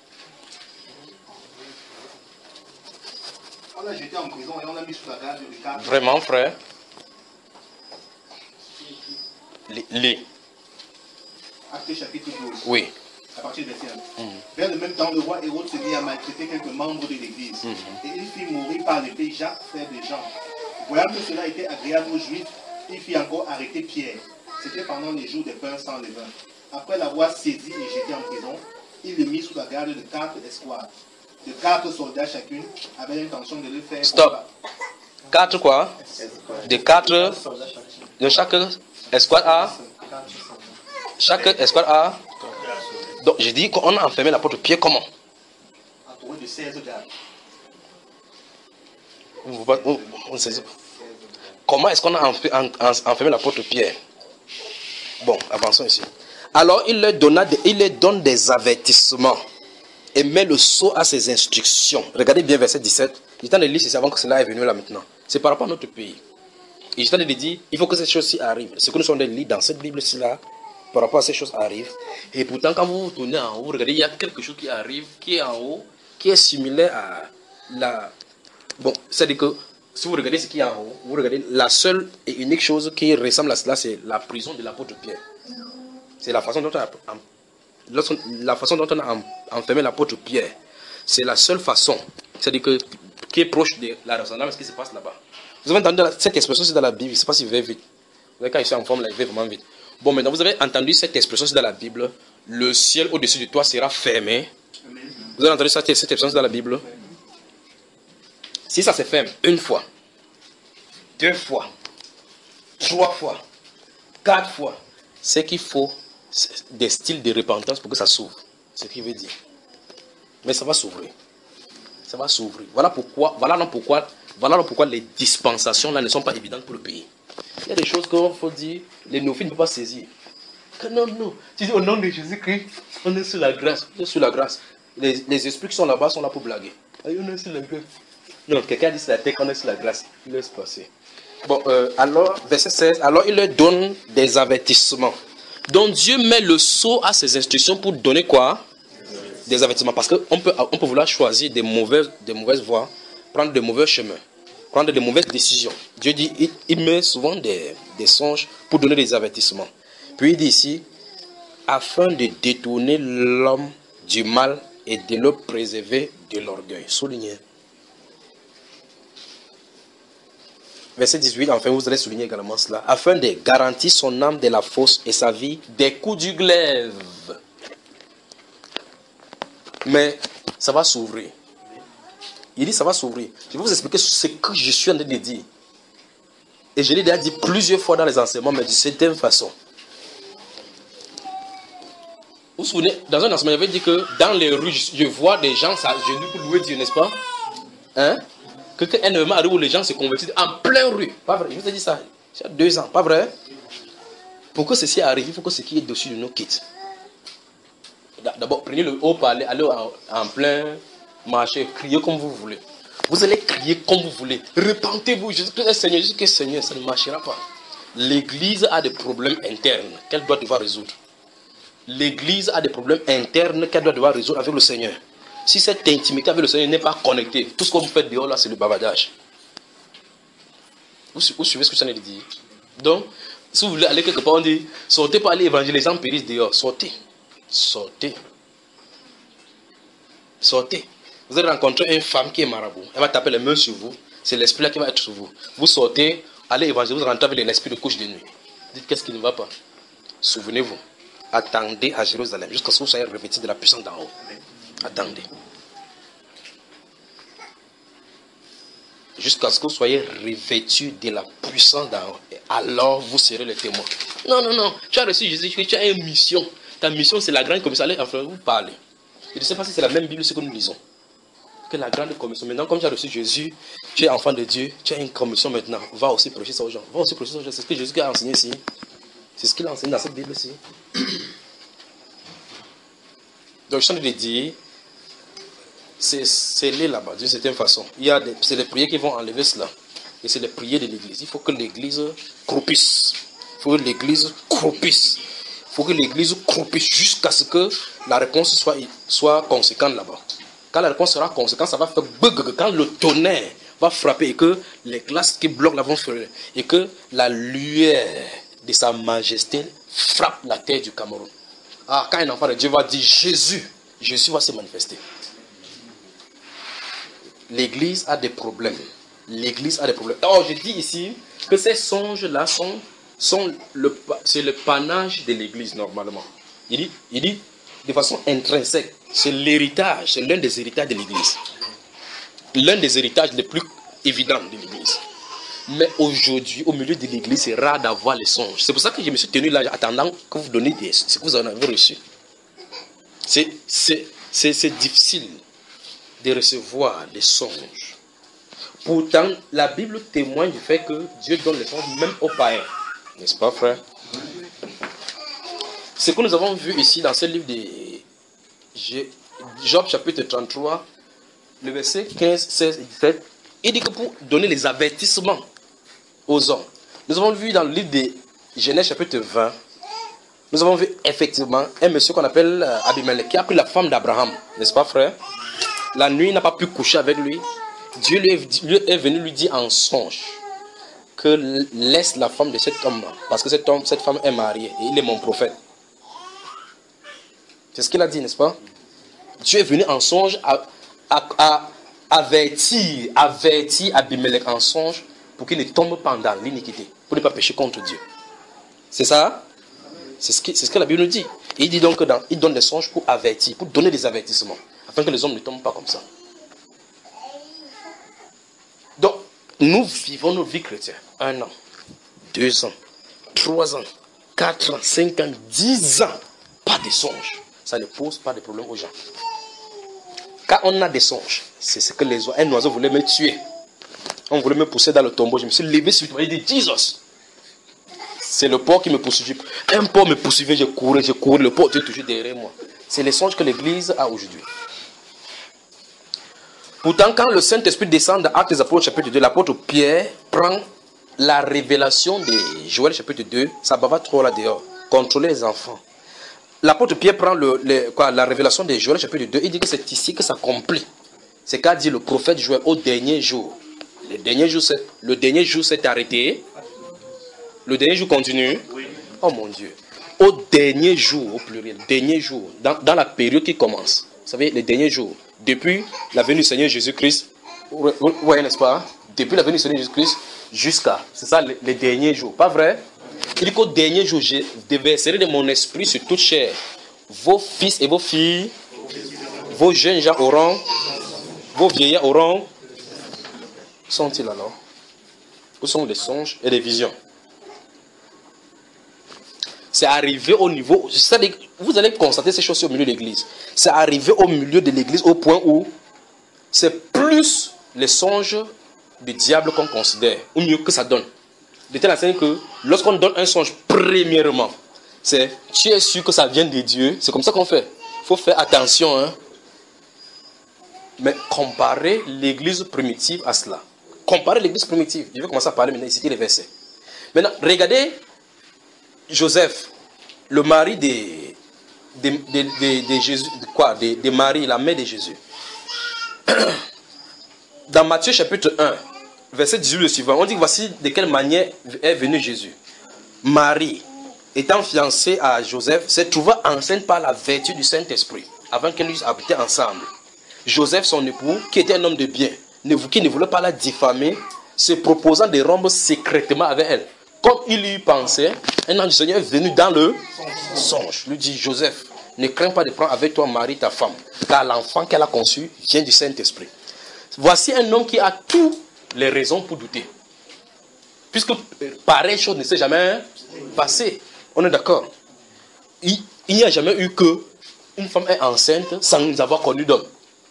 On l'a jeté en prison et on l'a mis sous la garde de quatre. Vraiment, frère? Les. les. Acte chapitre douze. Oui. À partir du verset un. Mm. Vers le même temps, le roi Hérode se mit à maltraiter quelques membres de l'église. Mm. Et il fit mourir par l'épée Jacques, frère de Jean. Voyant que cela était agréable aux Juifs, il fit encore arrêter Pierre. C'était pendant les jours des pains sans levain. Après l'avoir saisi et jeté en prison, il le mit sous la garde de quatre escouades. De quatre soldats chacune, avec l'intention de le faire... Stop. Quatre quoi? De quatre... De chaque escouade A? Chaque escouade A? Donc, j'ai dit qu'on a enfermé l'apôtre Pierre comment? Entouré de seize gardes. Comment est-ce qu'on a enfermé l'apôtre Pierre? Bon, avançons ici. Alors, il leur, donna des, il leur donne des avertissements et met le sceau à ses instructions. Regardez bien verset dix-sept. Il est en train de lire ceci avant que cela est venu là maintenant. C'est par rapport à notre pays. Il est en train de dire, il faut que ces choses-ci arrivent. Ce que nous sommes en train de lire dans cette Bible-ci là, par rapport à ces choses arrivent. Et pourtant, quand vous vous tournez en haut, regardez, il y a quelque chose qui arrive, qui est en haut, qui est similaire à la... Bon, c'est-à-dire que si vous regardez ce qui est en haut, vous regardez la seule et unique chose qui ressemble à cela, c'est la prison de l'apôtre Pierre. C'est la façon dont on a, la façon dont on a enfermé l'apôtre Pierre. C'est la seule façon, c'est-à-dire que qui est proche de la ressemblance qui se passe là-bas. Vous avez entendu cette expression, c'est dans la Bible, je ne sais pas si vous allez vite. Vous voyez, quand je suis en forme, là, je vais vraiment vite. Bon, maintenant, vous avez entendu cette expression, c'est dans la Bible. Le ciel au-dessus de toi sera fermé. Vous avez entendu cette, cette expression dans la Bible? Si ça se ferme une fois, deux fois, trois fois, quatre fois, c'est qu'il faut des styles de repentance pour que ça s'ouvre. C'est ce qu'il veut dire. Mais ça va s'ouvrir. Ça va s'ouvrir. Voilà pourquoi, voilà non pourquoi, voilà non pourquoi les dispensations là ne sont pas évidentes pour le pays. Il y a des choses qu'il faut dire, les néophytes ne peuvent pas saisir. Que non, non. Tu dis au nom de Jésus-Christ, on est sur la grâce. On est sur la grâce. Les, les esprits qui sont là-bas sont là pour blaguer. On est sur la grâce. Non, quelqu'un dit c'est la tête, on est sur la grâce. Il laisse passer. Bon, euh, alors, verset seize, alors il leur donne des avertissements. Donc Dieu met le sceau à ses instructions pour donner quoi? Des avertissements. Parce qu'on peut, on peut vouloir choisir des mauvaises, des mauvaises voies, prendre de mauvais chemins, prendre de mauvaises décisions. Dieu dit, il, il met souvent des, des songes pour donner des avertissements. Puis il dit ici, afin de détourner l'homme du mal et de le préserver de l'orgueil. Soulignez. Verset dix-huit, enfin vous allez souligner également cela. Afin de garantir son âme de la fosse et sa vie des coups du glaive. Mais ça va s'ouvrir. Il dit ça va s'ouvrir. Je vais vous expliquer ce que je suis en train de dire. Et je l'ai déjà dit plusieurs fois dans les enseignements, mais de cette façon. vous vous souvenez, dans un enseignement, il avait dit que dans les rues, je vois des gens, ça, je dis pour louer Dieu, n'est-ce pas? Hein? Que qu'un événement arrive où les gens se convertissent en pleine rue. Pas vrai, je vous ai dit ça, il y a deux ans, pas vrai? Pour que ceci arrive, il faut que ce qui est dessus de nous quitte. D'abord, prenez le haut parler, allez en, en plein marché, criez comme vous voulez. Vous allez crier comme vous voulez. Repentez-vous, Jésus-Christ est Seigneur, Jésus-Christ est Seigneur, ça ne marchera pas. L'église a des problèmes internes qu'elle doit devoir résoudre. L'église a des problèmes internes qu'elle doit devoir résoudre avec le Seigneur. Si cette intimité avec le Seigneur n'est pas connectée, tout ce que vous faites dehors là, c'est le bavardage. Vous, vous suivez ce que je viens de dire? Donc, si vous voulez aller quelque part, on dit, sortez pour aller évangéliser, les gens périssent dehors. Sortez. Sortez. Sortez. Vous allez rencontrer une femme qui est marabout. Elle va taper les mains sur vous. C'est l'esprit là qui va être sur vous. Vous sortez, allez évangéliser, vous rentrez avec l'esprit de couche de nuit. Dites qu'est-ce qui ne va pas. Souvenez-vous. Attendez à Jérusalem jusqu'à ce que vous soyez revêtis de la puissance d'en haut. Attendez. Jusqu'à ce que vous soyez revêtus de la puissance d'en haut. Alors vous serez les témoins. Non, non, non. Tu as reçu Jésus, tu as une mission. Ta mission, c'est la grande commission. Allez, enfin, vous parlez. Je ne sais pas si c'est la même Bible ce que nous lisons. Que la grande commission. Maintenant, comme tu as reçu Jésus, tu es enfant de Dieu, tu as une commission maintenant. Va aussi prêcher ça aux gens. Va aussi prêcher ça aux gens. C'est ce que Jésus a enseigné ici. C'est ce qu'il a enseigné dans cette Bible-ci. Donc, je suis en train de dire, c'est là là-bas, d'une certaine façon. C'est les prières qui vont enlever cela. Et c'est les prières de l'Église. Il faut que l'Église croupisse. Il faut que l'Église croupisse. Il faut que l'Église croupisse jusqu'à ce que la réponse soit, soit conséquente là-bas. Quand la réponse sera conséquente, ça va faire bug. Quand le tonnerre va frapper et que les classes qui bloquent là vont faire, et que la lueur de sa majesté frappe la terre du Cameroun. Ah, quand un enfant de Dieu va dire Jésus, Jésus va se manifester. L'Église a des problèmes. L'Église a des problèmes. Oh, je dis ici que ces songes-là sont, sont le, c'est le panache de l'Église normalement. Il dit, il dit de façon intrinsèque, c'est l'héritage, c'est l'un des héritages de l'Église. L'un des héritages les plus évidents de l'Église. Mais aujourd'hui, au milieu de l'Église, c'est rare d'avoir les songes. C'est pour ça que je me suis tenu là, attendant que vous donniez des, ce que vous en avez reçu. C'est difficile de recevoir des songes. Pourtant, la Bible témoigne du fait que Dieu donne les songes même aux païens. N'est-ce pas, frère? Ce que nous avons vu ici dans ce livre de Job chapitre trente-trois, le verset quinze, seize et dix-sept, il dit que pour donner les avertissements aux hommes. Nous avons vu dans le livre de Genèse chapitre vingt, nous avons vu effectivement un monsieur qu'on appelle Abimelech qui a pris la femme d'Abraham, n'est-ce pas, frère? La nuit, il n'a pas pu coucher avec lui. Dieu lui est, lui est venu lui dire en songe que laisse la femme de cet homme, parce que cet homme, cette femme est mariée et il est mon prophète. C'est ce qu'il a dit, n'est-ce pas? Dieu est venu en songe à, à, à avertir, avertir Abimelech en songe pour qu'il ne tombe pas dans l'iniquité, pour ne pas pécher contre Dieu. C'est ça? C'est ce, ce que la Bible nous dit. Et il dit donc que dans, il donne des songes pour avertir, pour donner des avertissements, afin que les hommes ne tombent pas comme ça. Donc, nous vivons nos vies chrétiennes. Un an, deux ans, trois ans, quatre ans, cinq ans, dix ans. Pas de songes. Ça ne pose pas de problème aux gens. Quand on a des songes, c'est ce que les oiseaux, un oiseau voulait me tuer. On voulait me pousser dans le tombeau. Je me suis levé subitement. Il dit Jesus. C'est le porc qui me poursuivait. Un porc me poursuivait, je courais, je courais. Le porc était toujours derrière moi. C'est les songes que l'Église a aujourd'hui. Pourtant, quand le Saint-Esprit descend dans Actes des Apôtres chapitre deux, l'apôtre Pierre prend la révélation de Joël chapitre deux, ça bava trop là dehors, contrôler les enfants. L'apôtre Pierre prend le, le, quoi, la révélation de Joël chapitre deux, il dit que c'est ici que ça s'accomplit. C'est qu'a dit le prophète Joël au dernier jour. Le dernier jour, le dernier jour s'est arrêté. Le dernier jour continue. Oui. Oh mon Dieu. Au dernier jour, au pluriel, dernier jour, dans, dans la période qui commence. Vous savez, les derniers jours, depuis la venue du Seigneur Jésus-Christ, vous voyez, n'est-ce pas? Depuis la venue du Seigneur Jésus-Christ jusqu'à, c'est ça, les, les derniers jours. Pas vrai? Il dit qu'au dernier jour, je déverserai de mon esprit sur toute chair. Vos fils et vos filles, vos jeunes gens auront, vos vieillards auront. Où sont-ils alors? Où sont les songes et les visions? C'est arrivé au niveau... Vous allez constater ces choses au milieu de l'église. C'est arrivé au milieu de l'église au point où c'est plus les songes du diable qu'on considère, ou mieux que ça donne. De telle sorte que lorsqu'on donne un songe, premièrement, c'est tu es sûr que ça vient de Dieu. C'est comme ça qu'on fait. Il faut faire attention. Hein? Mais comparer l'église primitive à cela. Comparer l'église primitive. Je vais commencer à parler maintenant, citer les versets. Maintenant, regardez Joseph, le mari de, de, de, de, de Jésus, de quoi, de, de Marie, la mère de Jésus. Dans Matthieu chapitre un, verset dix-huit, le suivant, on dit que voici de quelle manière est venu Jésus. Marie, étant fiancée à Joseph, s'est trouvée enceinte par la vertu du Saint-Esprit, avant qu'elles eussent habité ensemble. Joseph, son époux, qui était un homme de bien, qui ne voulait pas la diffamer, se proposant de rompre secrètement avec elle. Comme il y pensait, un ange du Seigneur est venu dans le songe. Il lui dit, Joseph, ne crains pas de prendre avec toi Marie, ta femme, car l'enfant qu'elle a conçu vient du Saint-Esprit. Voici un homme qui a toutes les raisons pour douter. Puisque pareille chose ne s'est jamais passée. On est d'accord. Il, il n'y a jamais eu que une femme est enceinte sans nous avoir connu d'homme.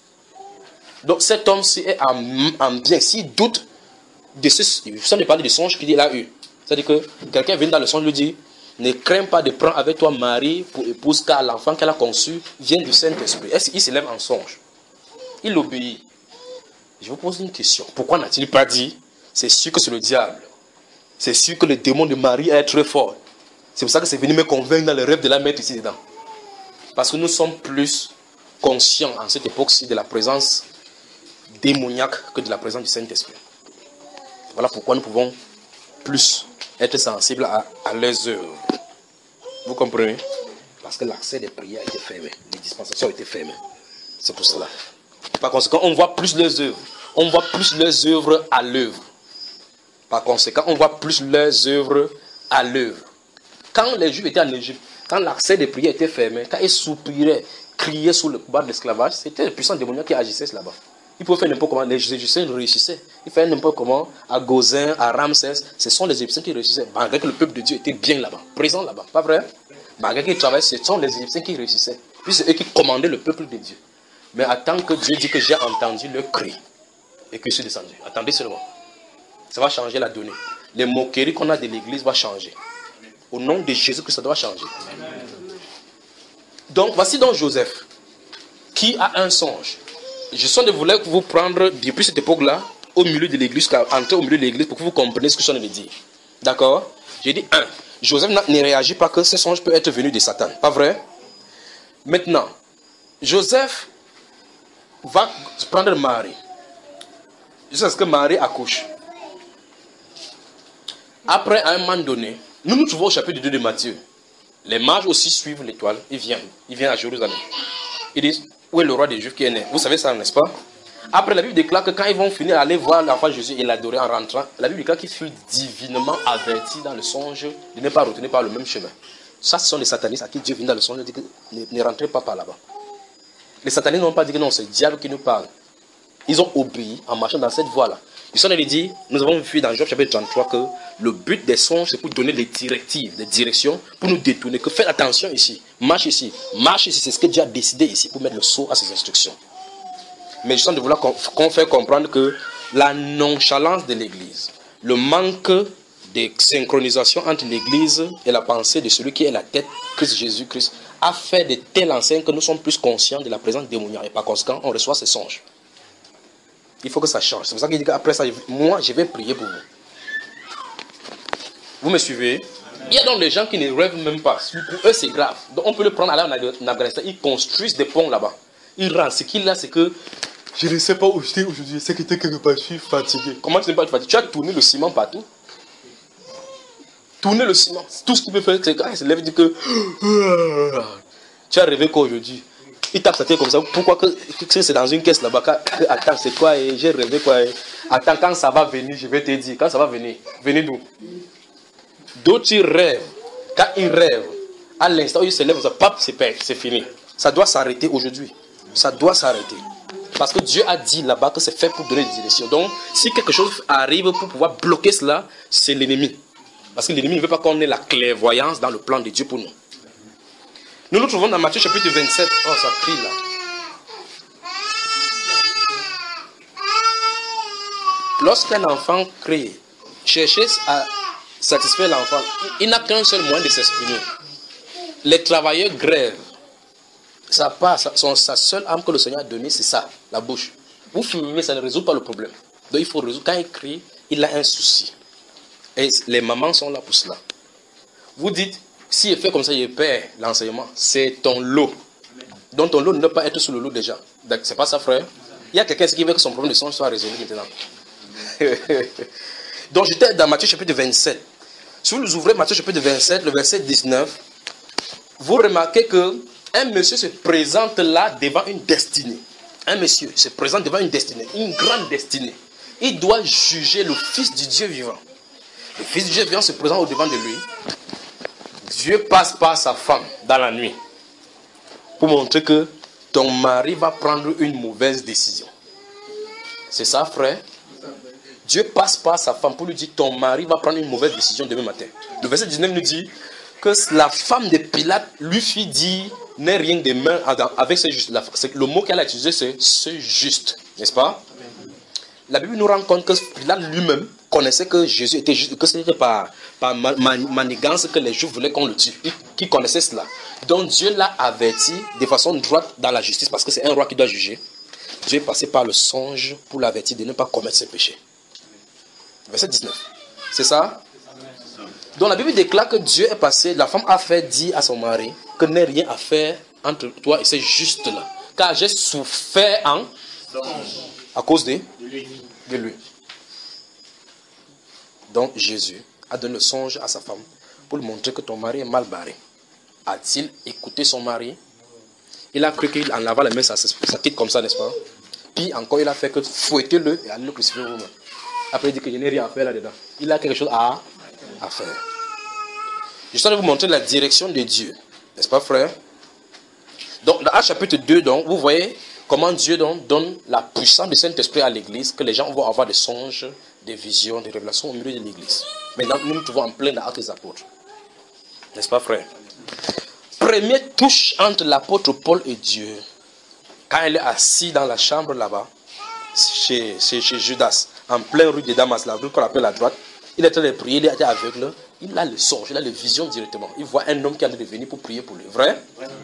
Donc cet homme-ci est en, en bien. S'il doute de ce... Sans ne parler du songe qu'il a eu. C'est-à-dire que quelqu'un vient dans le songe et lui dit, ne crains pas de prendre avec toi Marie pour épouse, car l'enfant qu'elle a conçu vient du Saint-Esprit. Est-ce qu'il se lève en songe? Il obéit. Je vous pose une question. Pourquoi n'a-t-il pas dit, c'est sûr que c'est le diable. C'est sûr que le démon de Marie est très fort. C'est pour ça que c'est venu me convaincre dans le rêve de la mettre ici dedans. Parce que nous sommes plus conscients en cette époque-ci de la présence démoniaque que de la présence du Saint-Esprit. Voilà pourquoi nous pouvons plus être sensibles à, à leurs œuvres. Vous comprenez? Parce que l'accès des prières a été fermé. Les dispensations ont été fermées. C'est pour cela. Par conséquent, on voit plus leurs œuvres. On voit plus leurs œuvres à l'œuvre. Par conséquent, on voit plus leurs œuvres à l'œuvre. Quand les Juifs étaient en Égypte, quand l'accès des prières était fermé, quand ils soupiraient, criaient sous le bas de l'esclavage, c'était le puissant démoniaque qui agissait là-bas. Ils pouvaient faire n'importe comment. Les Égyptiens réussissaient. Ils faisaient n'importe comment à Gozin, à Ramsès. Ce sont les Égyptiens qui réussissaient. Malgré que le peuple de Dieu était bien là-bas, présent là-bas. Pas vrai? Malgré qu'ils travaillaient, ce sont les Égyptiens qui réussissaient. Puis c'est eux qui commandaient le peuple de Dieu. Mais attends que Dieu dit que j'ai entendu le cri et que je suis descendu. Attendez seulement. Ça va changer la donnée. Les moqueries qu'on a de l'église vont changer. Au nom de Jésus que ça doit changer. Donc voici donc Joseph qui a un songe. Je sens de vouloir vous prendre depuis cette époque-là au milieu de l'église, entrer au milieu de l'église pour que vous compreniez ce que je viens de dire. D'accord? J'ai dit un. Joseph ne réagit pas que ce songe peut être venu de Satan. Pas vrai? Maintenant, Joseph va prendre Marie. Jusqu'à ce que Marie accouche. Après, à un moment donné, nous nous trouvons au chapitre deux de Matthieu. Les mages aussi suivent l'étoile. Ils viennent. Ils viennent à Jérusalem. Ils disent, où est le roi des Juifs qui est né? Vous savez ça, n'est-ce pas? Après, la Bible déclare que quand ils vont finir aller voir l'enfant Jésus et l'adorer en rentrant, la Bible déclare qu'il fut divinement averti dans le songe de ne pas retourner par le même chemin. Ça, ce sont les satanistes à qui Dieu vient dans le songe et dit que ne, ne rentrez pas par là-bas. Les satanistes n'ont pas dit que non, c'est le diable qui nous parle. Ils ont obéi en marchant dans cette voie-là. Ils sont allés dire, nous avons vu dans Job chapitre trente-trois que le but des songes, c'est pour donner des directives, des directions, pour nous détourner. Que faites attention ici, marche ici, marche ici, c'est ce que Dieu a décidé ici pour mettre le sceau à ses instructions. Mais je sens de vouloir qu'on fait comprendre que la nonchalance de l'Église, le manque de synchronisation entre l'Église et la pensée de celui qui est la tête, Christ Jésus-Christ, a fait de tels enseignes que nous sommes plus conscients de la présence démoniaque. Et par conséquent, on reçoit ces songes. Il faut que ça change. C'est pour ça qu'il dit qu'après ça, moi, je vais prier pour vous. Vous me suivez? Il y a donc des gens qui ne rêvent même pas. Pour eux, c'est grave. Donc, on peut le prendre à en Afghanistan. Ils construisent des ponts là-bas. Ils rentrent. Ce qu'il a, c'est que je ne sais pas où j'étais aujourd'hui. Je sais que quelque part, je suis fatigué. Comment tu n'es pas fatigué? Tu as tourné le ciment partout. Tourner le ciment. Tout ce qu'il peut faire, c'est quand il se lève et dit que tu as rêvé quoi aujourd'hui? Il tape sa tête comme ça. Pourquoi que, que c'est dans une caisse là-bas? Attends, c'est quoi? J'ai rêvé quoi? Attends, quand ça va venir, je vais te dire. Quand ça va venir, venez d'où? D'autres ils rêvent. Quand ils rêvent, à l'instant où ils se lèvent, ça, pap, c'est fini. Ça doit s'arrêter aujourd'hui. Ça doit s'arrêter. Parce que Dieu a dit là-bas que c'est fait pour donner des directions. Donc, si quelque chose arrive pour pouvoir bloquer cela, c'est l'ennemi. Parce que l'ennemi ne veut pas qu'on ait la clairvoyance dans le plan de Dieu pour nous. Nous nous trouvons dans Matthieu chapitre vingt-sept. Oh, ça crie là. Lorsqu'un enfant crie, cherchez à satisfaire l'enfant, il n'a qu'un seul moyen de s'exprimer. Les travailleurs grèvent. Ça passe, son, sa seule âme que le Seigneur a donnée, c'est ça, la bouche. Vous fumez, ça ne résout pas le problème. Donc il faut résoudre. Quand il crie, il a un souci. Et les mamans sont là pour cela. Vous dites, si il fait comme ça, il perd l'enseignement. C'est ton lot. Donc ton lot ne doit pas être sous le lot déjà. C'est pas ça, frère. Il y a quelqu'un qui veut que son problème de songe soit résolu maintenant. Donc j'étais dans Matthieu chapitre vingt-sept. Si vous ouvrez Matthieu chapitre vingt-sept, le verset dix-neuf, vous remarquez que un monsieur se présente là devant une destinée. Un monsieur se présente devant une destinée, une grande destinée. Il doit juger le Fils du Dieu vivant. Le Fils du Dieu vivant se présente au-devant de lui. Dieu passe par sa femme dans la nuit pour montrer que ton mari va prendre une mauvaise décision. C'est ça, frère? Dieu passe par sa femme pour lui dire ton mari va prendre une mauvaise décision demain matin. Le verset dix-neuf nous dit que la femme de Pilate lui fit dire n'est rien de main avec ce juste. Le mot qu'elle a utilisé c'est ce juste, n'est-ce pas? La Bible nous rend compte que Pilate lui-même connaissait que Jésus était juste, que ce n'était pas par manigance que les Juifs voulaient qu'on le tue. Qui connaissait cela. Donc Dieu l'a averti de façon droite dans la justice parce que c'est un roi qui doit juger. Dieu est passé par le songe pour l'avertir de ne pas commettre ses péchés. Verset dix-neuf. C'est ça? Donc la Bible déclare que Dieu est passé, la femme a fait dire à son mari que n'est rien à faire entre toi et ce juste-là. Car j'ai souffert en à cause de, de lui. Donc Jésus a donné le songe à sa femme pour lui montrer que ton mari est mal barré. A-t-il écouté son mari? Il a cru qu'il en lavant les mains, ça, ça quitte comme ça, n'est-ce pas? Puis encore, il a fait que fouettez-le et allez le crucifier vous-même. Après, il dit que je n'ai rien à faire là-dedans. Il a quelque chose à, à faire. Je suis en train de vous montrer la direction de Dieu. N'est-ce pas, frère? Donc, dans Actes chapitre deux, donc, vous voyez comment Dieu donc, donne la puissance du Saint-Esprit à l'Église, que les gens vont avoir des songes, des visions, des révélations au milieu de l'Église. Maintenant, nous nous trouvons en plein dans Actes des Apôtres. N'est-ce pas, frère? Première touche entre l'apôtre Paul et Dieu, quand il est assis dans la chambre là-bas, chez, chez, chez Judas, en plein rue de Damas, la rue qu'on appelle la droite, il est en train de prier, il est aveugle, il a le songe, il a les visions directement. Il voit un homme qui est en train de venir pour prier pour lui. Vrai?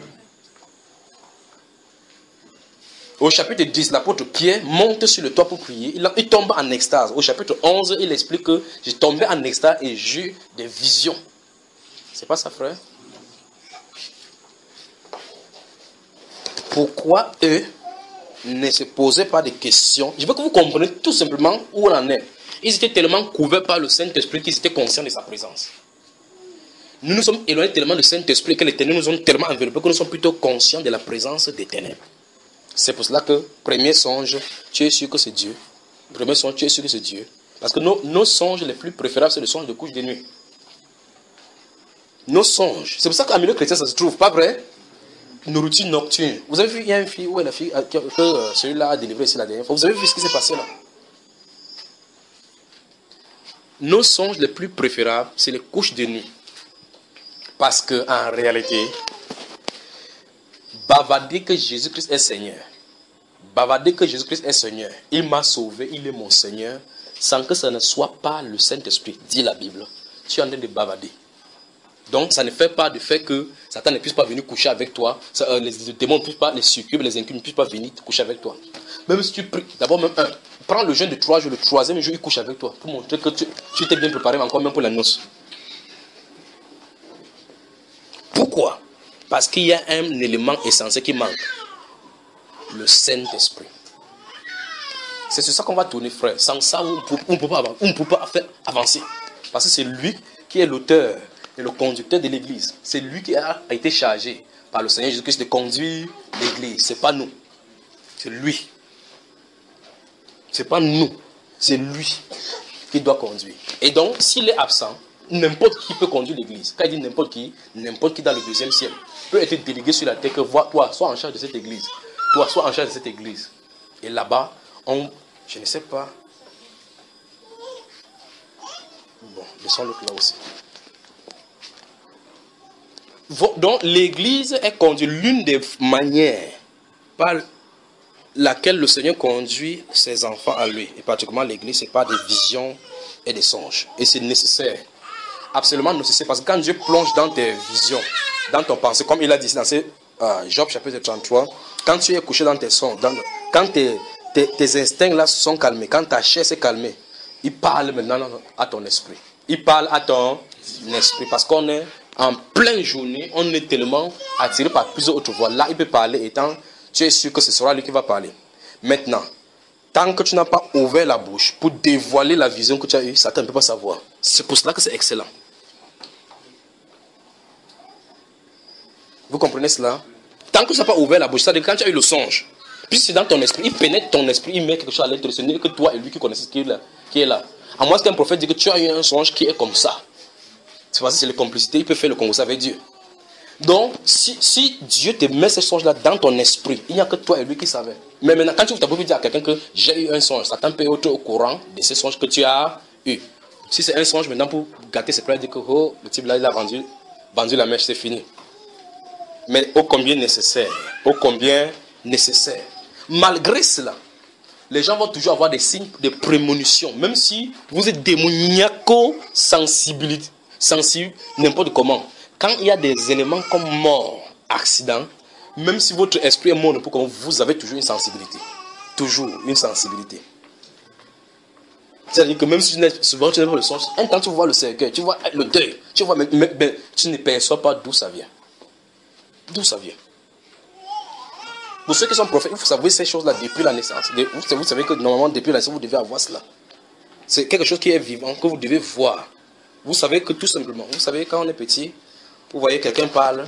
Au chapitre dix, l'apôtre Pierre monte sur le toit pour prier. Il, il tombe en extase. Au chapitre onze, il explique que j'ai tombé en extase et j'ai eu des visions. C'est pas ça, frère? Pourquoi eux ne se posaient pas de questions? Je veux que vous compreniez tout simplement où on en est. Ils étaient tellement couverts par le Saint-Esprit qu'ils étaient conscients de sa présence. Nous nous sommes éloignés tellement du Saint-Esprit que les ténèbres nous ont tellement enveloppés que nous sommes plutôt conscients de la présence des ténèbres. C'est pour cela que, premier songe, tu es sûr que c'est Dieu. Premier songe, tu es sûr que c'est Dieu. Parce que nos, nos songes les plus préférables, c'est le songe de couche de nuit. Nos songes. C'est pour ça qu'en milieu chrétien, ça se trouve, pas vrai? Nourriture nocturne. Vous avez vu, il y a une fille, où est la fille que euh, celui-là a délivré ici la dernière fois. Vous avez vu ce qui s'est passé là? Nos songes les plus préférables, c'est les couches de nuit. Parce que en réalité, bavarder que Jésus-Christ est Seigneur, bavarder que Jésus-Christ est Seigneur, il m'a sauvé, il est mon Seigneur, sans que ce ne soit pas le Saint-Esprit, dit la Bible, tu es en train de bavarder. Donc, ça ne fait pas du fait que Satan ne puisse pas venir coucher avec toi, ça, euh, les, les démons ne puissent pas, les succubes, les incubes ne puissent pas venir coucher avec toi. Même si tu pries, d'abord même un, prends le jeûne de trois jours, le troisième jour, il couche avec toi, pour montrer que tu, tu t'es bien préparé encore même pour la noce. Pourquoi? Parce qu'il y a un élément essentiel qui manque. Le Saint-Esprit. C'est sur ça qu'on va tourner, frère. Sans ça, on ne peut pas, on ne peut pas faire avancer. Parce que c'est lui qui est l'auteur et le conducteur de l'Église. C'est lui qui a été chargé par le Seigneur Jésus-Christ de conduire l'Église. Ce n'est pas nous. C'est lui. Ce n'est pas nous. C'est lui qui doit conduire. Et donc, s'il est absent, n'importe qui peut conduire l'Église. Quand il dit n'importe qui, n'importe qui dans le deuxième ciel peut être délégué sur la terre que vois, toi, sois en charge de cette Église. Toi, sois en charge de cette Église. Et là-bas, on, je ne sais pas. Bon, laissons-le là aussi. Donc l'église est conduite, l'une des manières par laquelle le Seigneur conduit ses enfants à lui, et particulièrement l'église, c'est par des visions et des songes. Et c'est nécessaire, absolument nécessaire, parce que quand Dieu plonge dans tes visions, dans ton pensée, comme il a dit dans ces, euh, Job chapitre trente-trois, quand tu es couché dans tes songes, dans, quand tes, tes, tes instincts là sont calmés, quand ta chair s'est calmée, il parle maintenant à ton esprit. Il parle à ton esprit, parce qu'on est en pleine journée, on est tellement attiré par plusieurs autres voix. Là, il peut parler, étant, tu es sûr que ce sera lui qui va parler. Maintenant, tant que tu n'as pas ouvert la bouche pour dévoiler la vision que tu as eue, Satan ne peut pas savoir. C'est pour cela que c'est excellent. Vous comprenez cela? Tant que tu n'as pas ouvert la bouche, c'est-à-dire quand tu as eu le songe, puis c'est dans ton esprit, il pénètre ton esprit, il met quelque chose à l'intérieur. Ce n'est que toi et lui qui connaissez ce qui est là. Qui est là. À moins qu'un prophète dise que tu as eu un songe qui est comme ça. C'est parce que c'est la complicité, il peut faire le concours avec Dieu. Donc, si, si Dieu te met ce songe-là dans ton esprit, il n'y a que toi et lui qui savait. Mais maintenant, quand tu ouvres ta bouche, dire à quelqu'un que j'ai eu un songe, Satan peut être au courant de ce songe que tu as eu. Si c'est un songe, maintenant, pour gâter ses plans, il dit que oh, le type là, il a vendu, vendu la mèche, c'est fini. Mais ô combien nécessaire, ô combien nécessaire. Malgré cela, les gens vont toujours avoir des signes de prémonition, même si vous êtes démoniaco-sensible, sensible, n'importe comment. Quand il y a des éléments comme mort, accident, même si votre esprit est mort, vous avez toujours une sensibilité. Toujours une sensibilité. C'est-à-dire que même si tu n'es souvent tu n'as pas le songe, un temps tu vois le cercueil, tu vois le deuil, tu vois, mais, mais, mais tu ne perçois pas d'où ça vient. D'où ça vient. Pour ceux qui sont prophètes, il faut savoir ces choses-là depuis la naissance. Vous savez que normalement, depuis la naissance, vous devez avoir cela. C'est quelque chose qui est vivant, que vous devez voir. Vous savez que tout simplement, vous savez, quand on est petit, vous voyez quelqu'un parle,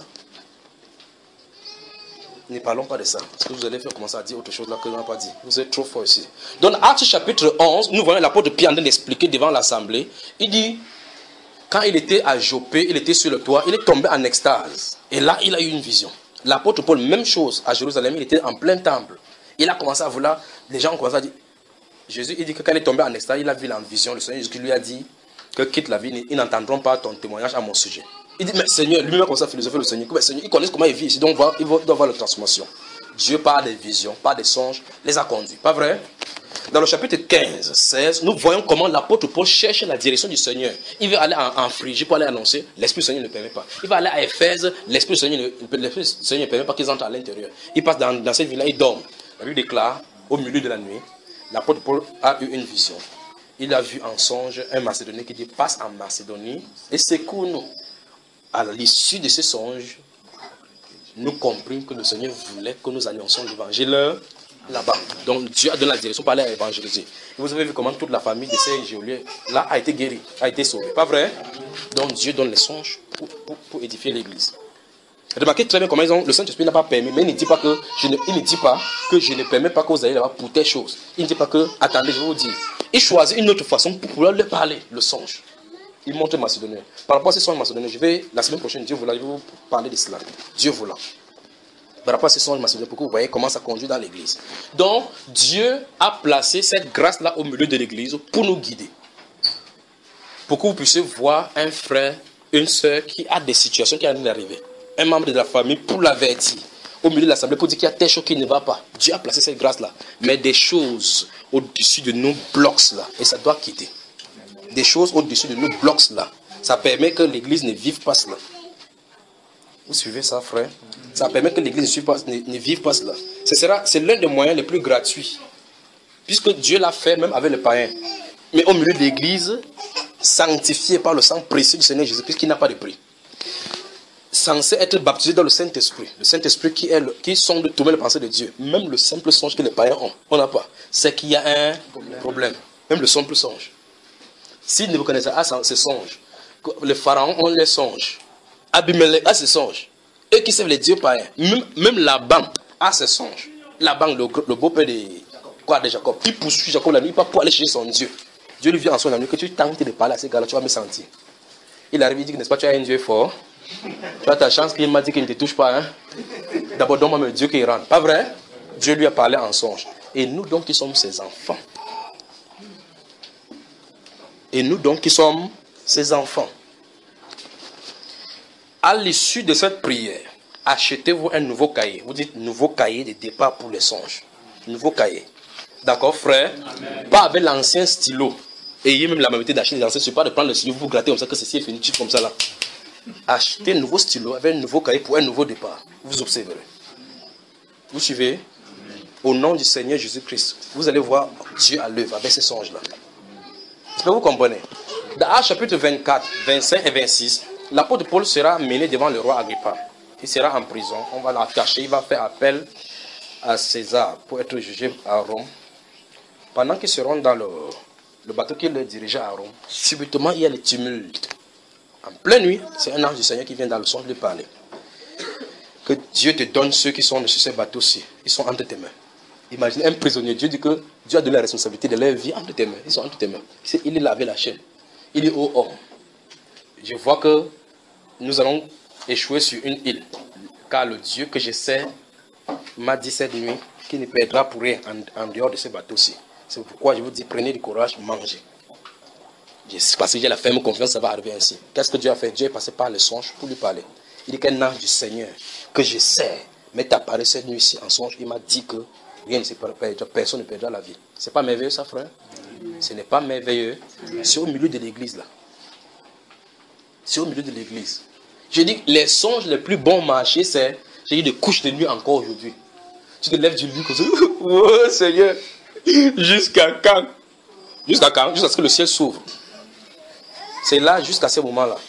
ne parlons pas de ça. Parce que vous allez faire commencer à dire autre chose là que l'on n'a pas dit. Vous êtes trop fort ici. Dans Actes chapitre onze, nous voyons l'apôtre Pierre en train d'expliquer devant l'assemblée. Il dit, quand il était à Jopé, il était sur le toit, il est tombé en extase. Et là, il a eu une vision. L'apôtre Paul, même chose à Jérusalem, il était en plein temple. Il a commencé à vouloir, les gens ont commencé à dire, Jésus, il dit que quand il est tombé en extase, il a vu en vision. Le Seigneur Jésus lui a dit que quitte la vie, ils n'entendront pas ton témoignage à mon sujet. Il dit, mais Seigneur, lui-même a commencé à philosopher le Seigneur. Mais Seigneur, ils connaissent comment il vit ici, donc il doit avoir la transformation. Dieu, par des visions, par des songes, les a conduits. Pas vrai? Dans le chapitre quinze, seize, nous voyons comment l'apôtre Paul cherche la direction du Seigneur. Il veut aller en, en Phrygie pour aller annoncer, l'Esprit du Seigneur ne permet pas. Il va aller à Éphèse, l'Esprit du Seigneur ne, l'Esprit du Seigneur ne permet pas qu'ils entrent à l'intérieur. Il passe dans, dans cette ville-là, il dort. La Bible déclare, au milieu de la nuit, l'apôtre Paul a eu une vision. Il a vu en songe un Macédonien qui dit, passe en Macédonie et secoue-nous. À l'issue de ce songe, nous comprîmes que le Seigneur voulait que nous annoncions l'évangile là-bas. Donc Dieu a donné la direction pour aller à évangéliser. Et vous avez vu comment toute la famille de ces geôliers là a été guérie, a été sauvée. Pas vrai? Donc Dieu donne les songes pour, pour, pour édifier l'église. Remarquez très bien comment ils ont, le Saint-Esprit n'a pas permis, mais il ne dit pas que je ne, il ne dit pas que je ne permets pas que vous ayez là-bas pour telle chose. Il ne dit pas que, attendez, je vais vous dire. Il choisit une autre façon pour pouvoir leur parler, le songe. Il montre Macédonien. Par rapport à ces songes macédoniens, je vais, la semaine prochaine, Dieu voulant, je vais vous parler de cela. Dieu voulant. Par rapport à ces songes macédoniens, pour que vous voyez comment ça conduit dans l'église. Donc, Dieu a placé cette grâce-là au milieu de l'église pour nous guider. Pour que vous puissiez voir un frère, une soeur qui a des situations qui viennent d'arriver. Un membre de la famille pour l'avertir. Au milieu de l'assemblée pour dire qu'il y a telle chose qui ne va pas. Dieu a placé cette grâce-là. Mais des choses au-dessus de nous bloquent cela. Et ça doit quitter. Des choses au-dessus de nous bloquent cela. Ça permet que l'église ne vive pas cela. Vous suivez ça, frère? Ça permet que l'église ne, ne, ne vive pas cela. Ce sera, c'est l'un des moyens les plus gratuits. Puisque Dieu l'a fait même avec le païen. Mais au milieu de l'église, sanctifié par le sang précieux du Seigneur Jésus, puisqu'il n'a pas de prix. Censé être baptisé dans le Saint-Esprit. Le Saint-Esprit qui, est le, qui sonde tout les pensées de Dieu. Même le simple songe que les païens ont, on n'a pas. C'est qu'il y a un problème. Même le simple songe. S'ils ne vous connaissez pas ces songes, les pharaons ont les songes. Abimelech a ses songes. Eux qui servent les dieux païens. Même, même Laban a ses songes. Laban, le, le beau-père de, quoi, de Jacob, il poursuit Jacob la nuit, pas pour aller chercher son Dieu. Dieu lui vient en son la nuit, que tu tentes de parler à ces gars-là, tu vas me sentir. Il arrive, il dit, n'est-ce pas, tu as un Dieu fort. Tu as ta chance qu'il m'a dit qu'il ne te touche pas. Hein? D'abord, donne-moi le Dieu qui rentre. Pas vrai? Dieu lui a parlé en songe. Et nous donc qui sommes ses enfants. Et nous donc qui sommes ses enfants. À l'issue de cette prière, achetez-vous un nouveau cahier. Vous dites nouveau cahier de départ pour les songes. Nouveau cahier. D'accord, frère? Amen. Pas avec l'ancien stylo. Ayez même la même d'acheter des anciens. Ce n'est pas de prendre le stylo, vous grattez comme ça, que ceci est fini, comme ça là. Achetez un nouveau stylo avec un nouveau cahier pour un nouveau départ. Vous observerez. Vous suivez? Au nom du Seigneur Jésus-Christ, vous allez voir Dieu à l'œuvre avec ces songes-là. Est-ce que vous comprenez? Dans Actes chapitre vingt-quatre, vingt-cinq et vingt-six, l'apôtre Paul sera mené devant le roi Agrippa. Il sera en prison, on va l'attacher, il va faire appel à César pour être jugé à Rome. Pendant qu'ils seront dans le, le bateau qui le dirigeait à Rome, subitement il y a le tumulte. En pleine nuit, c'est un ange du Seigneur qui vient dans le songe lui parler. Que Dieu te donne ceux qui sont sur ce bateau-ci. Ils sont entre tes mains. Imaginez un prisonnier. Dieu dit que Dieu a donné la responsabilité de leur vie entre tes mains. Ils sont entre tes mains. Il est lavé la chaîne. Il est au homme. Je vois que nous allons échouer sur une île. Car le Dieu que je sais m'a dit cette nuit qu'il ne perdra pour rien en, en dehors de ce bateau-ci. C'est pourquoi je vous dis, prenez du courage, mangez. Parce que j'ai la ferme confiance, ça va arriver ainsi. Qu'est-ce que Dieu a fait? Dieu est passé par le songe pour lui parler. Il dit qu'un ange du Seigneur, que je sais, m'est apparu cette nuit-ci en songe, il m'a dit que rien ne se perdra, personne ne perdra la vie. C'est pas merveilleux ça, frère? Ce n'est pas merveilleux. C'est au milieu de l'église là. C'est au milieu de l'église. Je dis, les songes les plus bons marchés, c'est, j'ai eu des couches de nuit encore aujourd'hui. Tu te lèves du lit comme ça, oh Seigneur, jusqu'à quand? Jusqu'à quand? Jusqu'à ce que le ciel s'ouvre. C'est là, jusqu'à ce moment-là.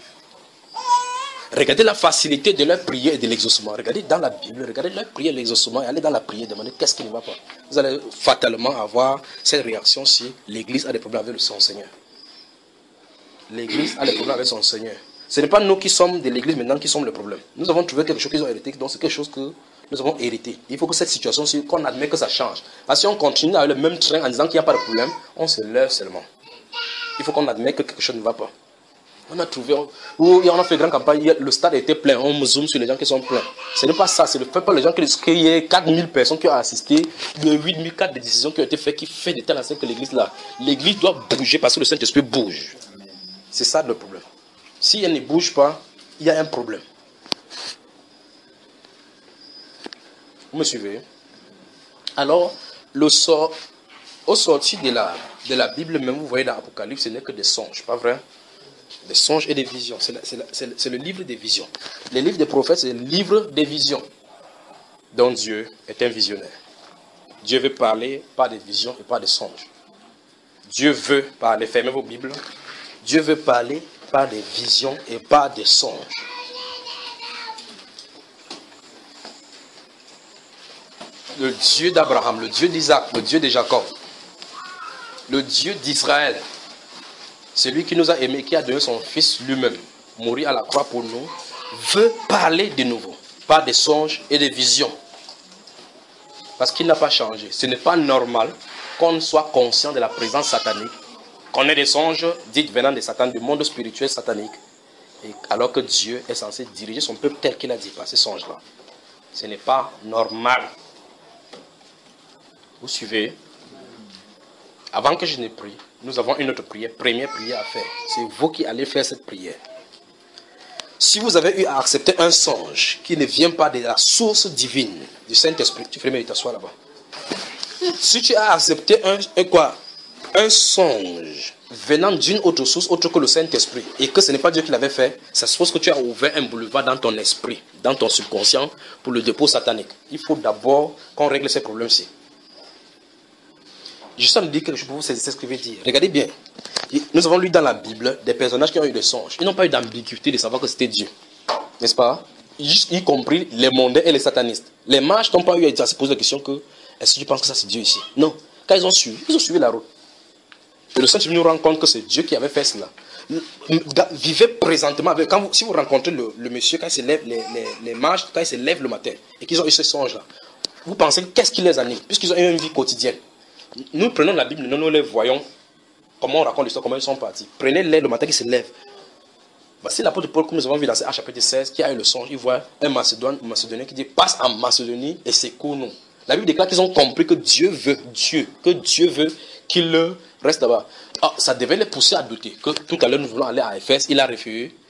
Regardez la facilité de leur prière et de l'exaucement. Regardez dans la Bible, regardez leur prière et l'exaucement et allez dans la prière, demandez qu'est-ce qui ne va pas. Vous allez fatalement avoir cette réaction si l'église a des problèmes avec son Seigneur. L'église a des problèmes avec son Seigneur. Ce n'est pas nous qui sommes de l'église maintenant qui sommes le problème. Nous avons trouvé quelque chose qu'ils ont hérité, donc c'est quelque chose que nous avons hérité. Il faut que cette situation, qu'on admet que ça change. Parce que si on continue avec le même train en disant qu'il n'y a pas de problème, on se leurre seulement. Il faut qu'on admette que quelque chose ne va pas. On a trouvé, où on a fait une grande campagne, le stade était plein, on zoome sur les gens qui sont pleins. Ce n'est pas ça, c'est le fait par les gens qu'il y ait quatre mille personnes qui ont assisté, de huit mille quatre de décisions qui ont été faites, qui fait de telle sorte que l'église là, l'église doit bouger parce que le Saint-Esprit bouge. C'est ça le problème. Si elle ne bouge pas, il y a un problème. Vous me suivez? Alors, le sort, au sortir de la, de la Bible, même vous voyez dans l'Apocalypse, ce n'est que des songes, pas vrai? Des songes et des visions. C'est le livre des visions. Les livres des prophètes, c'est le livre des visions. Donc Dieu est un visionnaire. Dieu veut parler par des visions et par des songes. Dieu veut parler, fermez vos Bibles. Dieu veut parler par des visions et par des songes. Le Dieu d'Abraham, le Dieu d'Isaac, le Dieu de Jacob, le Dieu d'Israël, celui qui nous a aimés, qui a donné son fils lui-même, mourir à la croix pour nous, veut parler de nouveau, par des songes et des visions. Parce qu'il n'a pas changé. Ce n'est pas normal qu'on soit conscient de la présence satanique, qu'on ait des songes dits venant de Satan, du monde spirituel satanique, et alors que Dieu est censé diriger son peuple tel qu'il a dit par ces songes-là. Ce n'est pas normal. Vous suivez? Avant que je ne prie, nous avons une autre prière, première prière à faire. C'est vous qui allez faire cette prière. Si vous avez eu à accepter un songe qui ne vient pas de la source divine du Saint-Esprit, tu ferais mieux de t'asseoir là-bas. Si tu as accepté un, un quoi? Un songe venant d'une autre source autre que le Saint-Esprit et que ce n'est pas Dieu qui l'avait fait, ça suppose que tu as ouvert un boulevard dans ton esprit, dans ton subconscient pour le dépôt satanique. Il faut d'abord qu'on règle ces problèmes-ci. Je suis en train de dire quelque chose pour vous, c'est ce que je vais dire. Regardez bien. Nous avons lu dans la Bible des personnages qui ont eu des songes. Ils n'ont pas eu d'ambiguïté de savoir que c'était Dieu. N'est-ce pas? Juste, y compris les mondains et les satanistes. Les mages n'ont pas eu à se poser la question que est-ce que tu penses que ça c'est Dieu ici? Non. Quand ils ont suivi, ils ont suivi la route. Et le Saint-Esprit nous rend compte que c'est Dieu qui avait fait cela. Vivez présentement avec. Quand vous, si vous rencontrez le, le monsieur, quand il se lève, les, les, les mages, quand ils se lèvent le matin et qu'ils ont eu ce songe-là, vous pensez qu'est-ce qui les anime? Puisqu'ils ont eu une vie quotidienne. Nous prenons la Bible, nous, nous les voyons, comment on raconte l'histoire, comment ils sont partis. Prenez-les le matin qui se lèvent. Voici l'apôtre Paul, comme nous avons vu dans Actes chapitre seize, qui a eu le songe, il voit un Macédonien, un Macédonien qui dit passe en Macédonie et secours-nous. La Bible déclare qu'ils ont compris que Dieu veut, Dieu, que Dieu veut qu'il reste là-bas. Ah, ça devait les pousser à douter, que tout à l'heure nous voulons aller à Éphèse, il a refusé.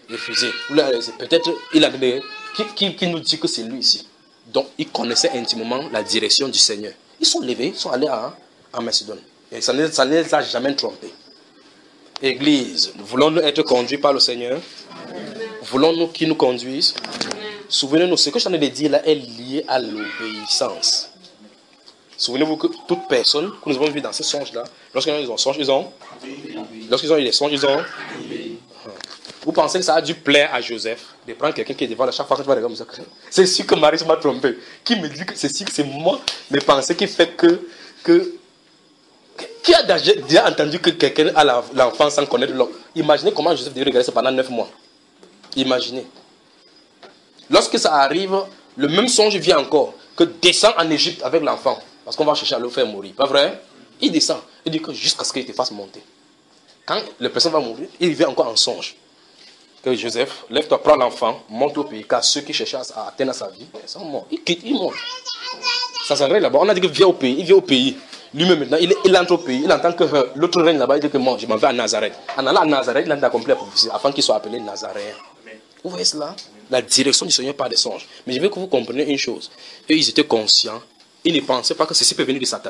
refusé. Peut-être il a des... Qui, qui, qui nous dit que c'est lui ici? Donc, ils connaissaient intimement la direction du Seigneur. Ils sont levés, ils sont allés à, à Macédoine. Et ça ne, ça ne les a jamais trompés. Église, voulons-nous être conduits par le Seigneur? Voulons-nous qu'il nous conduise? Souvenez-nous, ce que je suis en train de dire là est lié à l'obéissance. Souvenez-vous que toute personne que nous avons vu dans ces songes-là, lorsqu'ils ont songe, ils ont... Lorsqu'ils ont eu les songes, ils ont... Vous pensez que ça a dû plaire à Joseph de prendre quelqu'un qui est devant la chaque fois que tu vas regarder comme ça? C'est sûr que Marie m'a trompé. Qui me dit que c'est sûr que c'est moi, mes pensées qui fait que... que qui a déjà entendu que quelqu'un a l'enfant sans connaître l'homme? Imaginez comment Joseph devait regarder ça pendant neuf mois. Imaginez. Lorsque ça arrive, le même songe vient encore, que descend en Égypte avec l'enfant, parce qu'on va chercher à le faire mourir. Pas vrai? Il descend. Il dit que jusqu'à ce qu'il te fasse monter. Quand la personne va mourir, il vient encore en songe. Que Joseph, lève-toi, prends l'enfant, monte au pays, car ceux qui cherchaient à atteindre sa vie, ils sont morts. Il quitte, il monte. Ça s'arrête là-bas. On a dit qu'il vient au pays, il vient au pays. Lui-même maintenant, il, il entre au pays, il entend que euh, l'autre règne là-bas, il dit que moi, je m'en vais à Nazareth. En allant à Nazareth, il a accompli la prophétie, afin qu'il soit appelé Nazaréen. Vous voyez cela? La direction du Seigneur par des songes. Mais je veux que vous compreniez une chose. Eux, ils étaient conscients. Ils ne pensaient pas que ceci peut venir de Satan.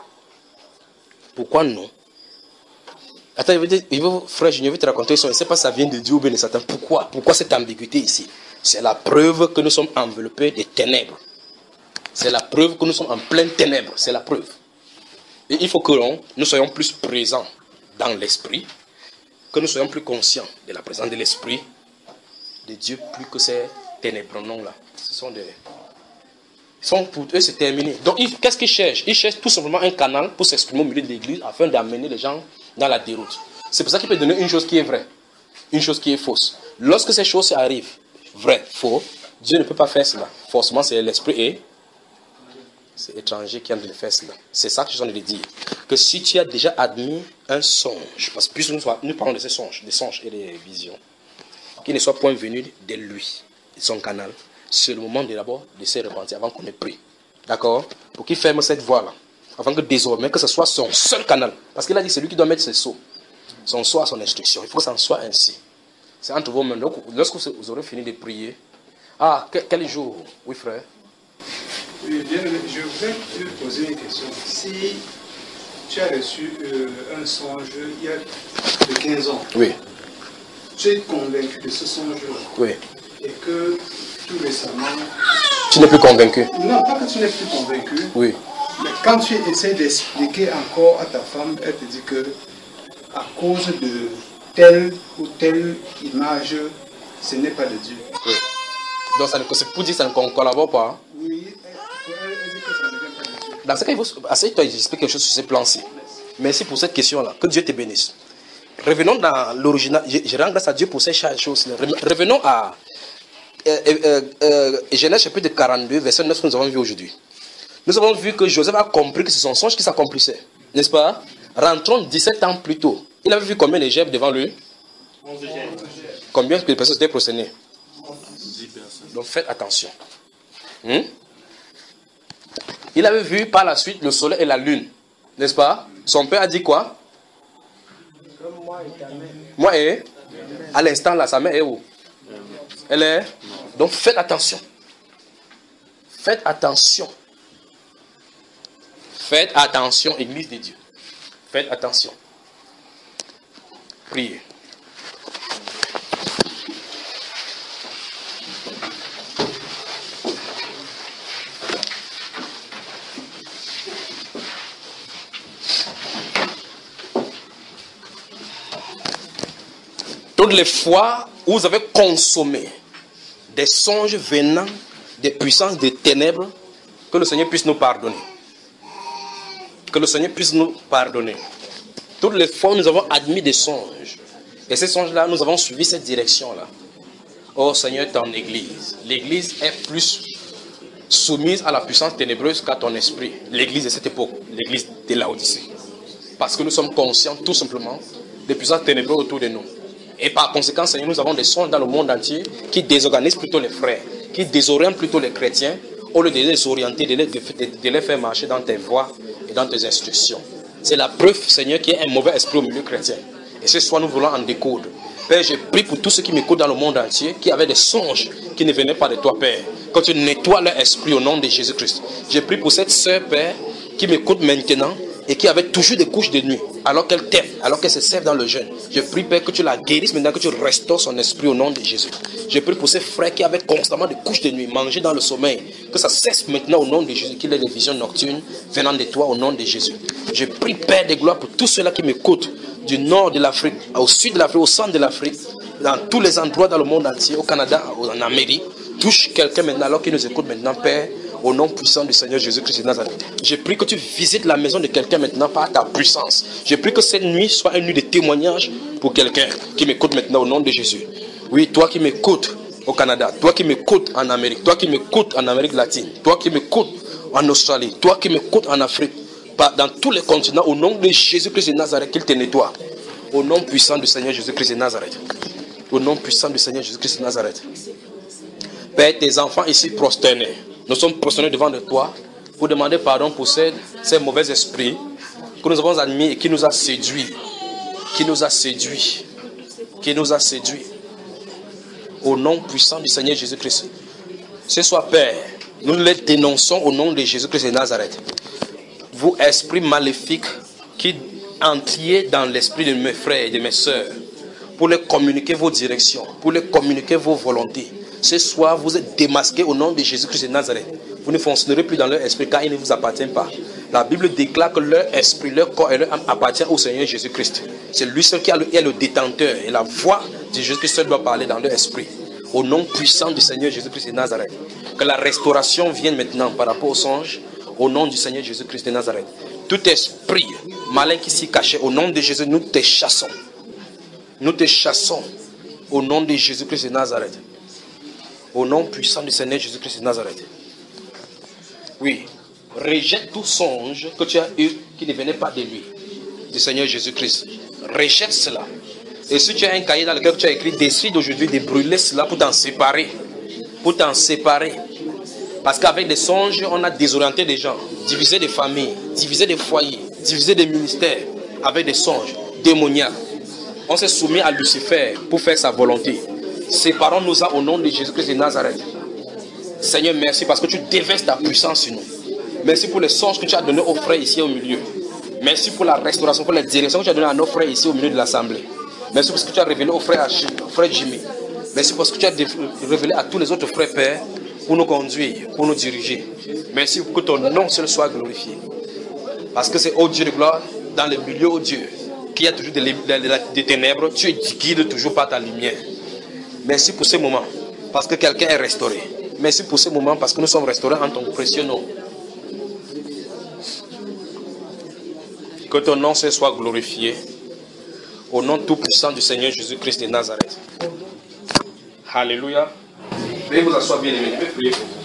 Pourquoi non? Attends, je veux dire, je veux, frère, je vais te raconter ça. Je ne sais pas si ça vient de Dieu ou bien de Satan. Pourquoi? Pourquoi cette ambiguïté ici? C'est la preuve que nous sommes enveloppés des ténèbres. C'est la preuve que nous sommes en pleine ténèbres. C'est la preuve. Et il faut que nous soyons plus présents dans l'esprit, que nous soyons plus conscients de la présence de l'esprit de Dieu, plus que ces ténèbres non-là. Ce sont des... Ils sont pour eux, c'est terminé. Donc, qu'est-ce qu'ils cherchent? Ils cherchent tout simplement un canal pour s'exprimer au milieu de l'église afin d'amener les gens dans la déroute. C'est pour ça qu'il peut donner une chose qui est vraie, une chose qui est fausse. Lorsque ces choses arrivent, vrai, faux, Dieu ne peut pas faire cela. Forcément, c'est l'esprit et c'est étranger qui a de faire cela. C'est ça que je suis en train de dire. Que si tu as déjà admis un songe, parce que puisque nous, nous parlons de ces songes, des songes et des visions, qu'il ne soit point venu de lui, de son canal, c'est le moment de d'abord de se repentir avant qu'on ait pris. D'accord? Pour qu'il ferme cette voie-là. Afin que désormais, que ce soit son seul canal. Parce qu'il a dit, c'est lui qui doit mettre ses sceaux. Son sceau à son instruction. Il faut que ça en soit ainsi. C'est entre vos mains. Donc, lorsque vous aurez fini de prier. Ah, quel jour? Oui, frère. Oui, bien, je voudrais te poser une question. Si tu as reçu euh, un songe il y a de quinze ans, oui. Tu es convaincu de ce songe-là, oui. Et que tout récemment... Tu n'es plus convaincu? Non, pas que tu n'es plus convaincu. Oui. Mais quand tu essaies d'expliquer encore à ta femme, elle te dit que à cause de telle ou telle image, ce n'est pas de Dieu. Oui. Donc c'est pour dire que ça ne collabore pas. Oui, elle, elle dit que ça ne vient pas de Dieu. Dans ce cas, il faut essayer de t'expliquer quelque chose sur ces plans-ci. Merci pour cette question-là. Que Dieu te bénisse. Revenons dans l'original. Je, je rends grâce à Dieu pour ces choses-là. Revenons à euh, euh, euh, Genèse chapitre quarante-deux, verset neuf que nous avons vu aujourd'hui. Nous avons vu que Joseph a compris que c'est son songe qui s'accomplissait. N'est-ce pas? Rentrons dix-sept ans plus tôt. Il avait vu combien de gerbes devant lui? Combien de personnes étaient prosternées? Donc faites attention. Hmm? Il avait vu par la suite le soleil et la lune. N'est-ce pas? Son père a dit quoi? Moi et à l'instant là, sa mère est où? Elle est. Donc faites attention. Faites attention. Faites attention, Église de Dieu. Faites attention. Priez. Toutes les fois où vous avez consommé des songes venant des puissances des ténèbres, que le Seigneur puisse nous pardonner. Que le Seigneur puisse nous pardonner. Toutes les fois où nous avons admis des songes, et ces songes-là, nous avons suivi cette direction-là. Oh Seigneur, ton Église. L'Église est plus soumise à la puissance ténébreuse qu'à ton esprit. L'Église de cette époque, l'Église de Laodicée. Parce que nous sommes conscients tout simplement des puissances ténébreuses autour de nous. Et par conséquent, Seigneur, nous avons des songes dans le monde entier qui désorganisent plutôt les frères, qui désorientent plutôt les chrétiens, au lieu de les orienter, de les, de, de les faire marcher dans tes voies et dans tes instructions. C'est la preuve, Seigneur, qu'il y a un mauvais esprit au milieu chrétien. Et ce soir, nous voulons en découdre. Père, je prie pour tous ceux qui m'écoutent dans le monde entier, qui avaient des songes qui ne venaient pas de toi, Père. Quand tu nettoies leur esprit au nom de Jésus-Christ. Je prie pour cette sœur, Père, qui m'écoute maintenant et qui avait toujours des couches de nuit, alors qu'elle t'aime, alors qu'elle se sert dans le jeûne. Je prie, Père, que tu la guérisses maintenant, que tu restaures son esprit au nom de Jésus. Je prie pour ces frères qui avaient constamment des couches de nuit, manger dans le sommeil, que ça cesse maintenant au nom de Jésus, qu'il ait des visions nocturnes venant de toi au nom de Jésus. Je prie, Père de gloire, pour tous ceux-là qui m'écoutent, du nord de l'Afrique, au sud de l'Afrique, au centre de l'Afrique, dans tous les endroits dans le monde entier, au Canada, en Amérique. Touche quelqu'un maintenant, alors qu'il nous écoute maintenant, Père, au nom puissant du Seigneur Jésus-Christ de Nazareth. Je prie que tu visites la maison de quelqu'un maintenant par ta puissance. Je prie que cette nuit soit une nuit de témoignage pour quelqu'un qui m'écoute maintenant au nom de Jésus. Oui, toi qui m'écoutes au Canada, toi qui m'écoutes en Amérique, toi qui m'écoutes en Amérique latine, toi qui m'écoutes en Australie, toi qui m'écoutes en Afrique, dans tous les continents, au nom de Jésus-Christ de Nazareth, qu'il te nettoie. Au nom puissant du Seigneur Jésus-Christ de Nazareth. Au nom puissant du Seigneur Jésus-Christ de Nazareth. Père, tes enfants ici prosternés, nous sommes prosternés devant de toi pour demander pardon pour ces, ces mauvais esprits que nous avons admis et qui nous a séduits. Qui nous a séduits. Qui nous a séduits. Au nom puissant du Seigneur Jésus-Christ. Ce soir, Père, nous les dénonçons au nom de Jésus-Christ de Nazareth. Vous, esprits maléfiques qui entriez dans l'esprit de mes frères et de mes sœurs pour les communiquer vos directions, pour les communiquer vos volontés. Ce soir, vous êtes démasqués au nom de Jésus-Christ de Nazareth. Vous ne fonctionnerez plus dans leur esprit car il ne vous appartient pas. La Bible déclare que leur esprit, leur corps et leur âme appartiennent au Seigneur Jésus-Christ. C'est lui seul qui a le, est le détenteur et la voix de Jésus-Christ seul doit parler dans leur esprit. Au nom puissant du Seigneur Jésus-Christ de Nazareth. Que la restauration vienne maintenant par rapport aux songes. Au nom du Seigneur Jésus-Christ de Nazareth. Tout esprit malin qui s'y cachait, au nom de Jésus, nous te chassons. Nous te chassons. Au nom de Jésus-Christ de Nazareth. Au nom puissant du Seigneur Jésus-Christ de Nazareth. Oui. Rejette tout songe que tu as eu qui ne venait pas de lui. Du Seigneur Jésus-Christ. Rejette cela. Et si tu as un cahier dans lequel tu as écrit, décide aujourd'hui de brûler cela pour t'en séparer. Pour t'en séparer. Parce qu'avec des songes, on a désorienté des gens. Divisé des familles. Divisé des foyers. Divisé des ministères. Avec des songes démoniaques. On s'est soumis à Lucifer pour faire sa volonté. Séparons-nous au nom de Jésus-Christ de Nazareth. Seigneur, merci parce que tu déverses ta puissance sur nous. Merci pour les songes que tu as donnés aux frères ici au milieu. Merci pour la restauration, pour les directions que tu as données à nos frères ici au milieu de l'assemblée. Merci pour ce que tu as révélé aux frères Achille, aux frères Jimmy. Merci pour ce que tu as révélé à tous les autres frères pères pour nous conduire, pour nous diriger. Merci pour que ton nom seul soit glorifié. Parce que c'est, ô Dieu de gloire, dans le milieu, ô Dieu, qu'il y a toujours des, des, des ténèbres, tu guides toujours par ta lumière. Merci pour ce moment, parce que quelqu'un est restauré. Merci pour ce moment, parce que nous sommes restaurés en ton précieux nom. Que ton nom soit glorifié. Au nom tout puissant du Seigneur Jésus-Christ de Nazareth. Alléluia. Veuillez vous asseoir bien aimés. Je vais prier pour vous.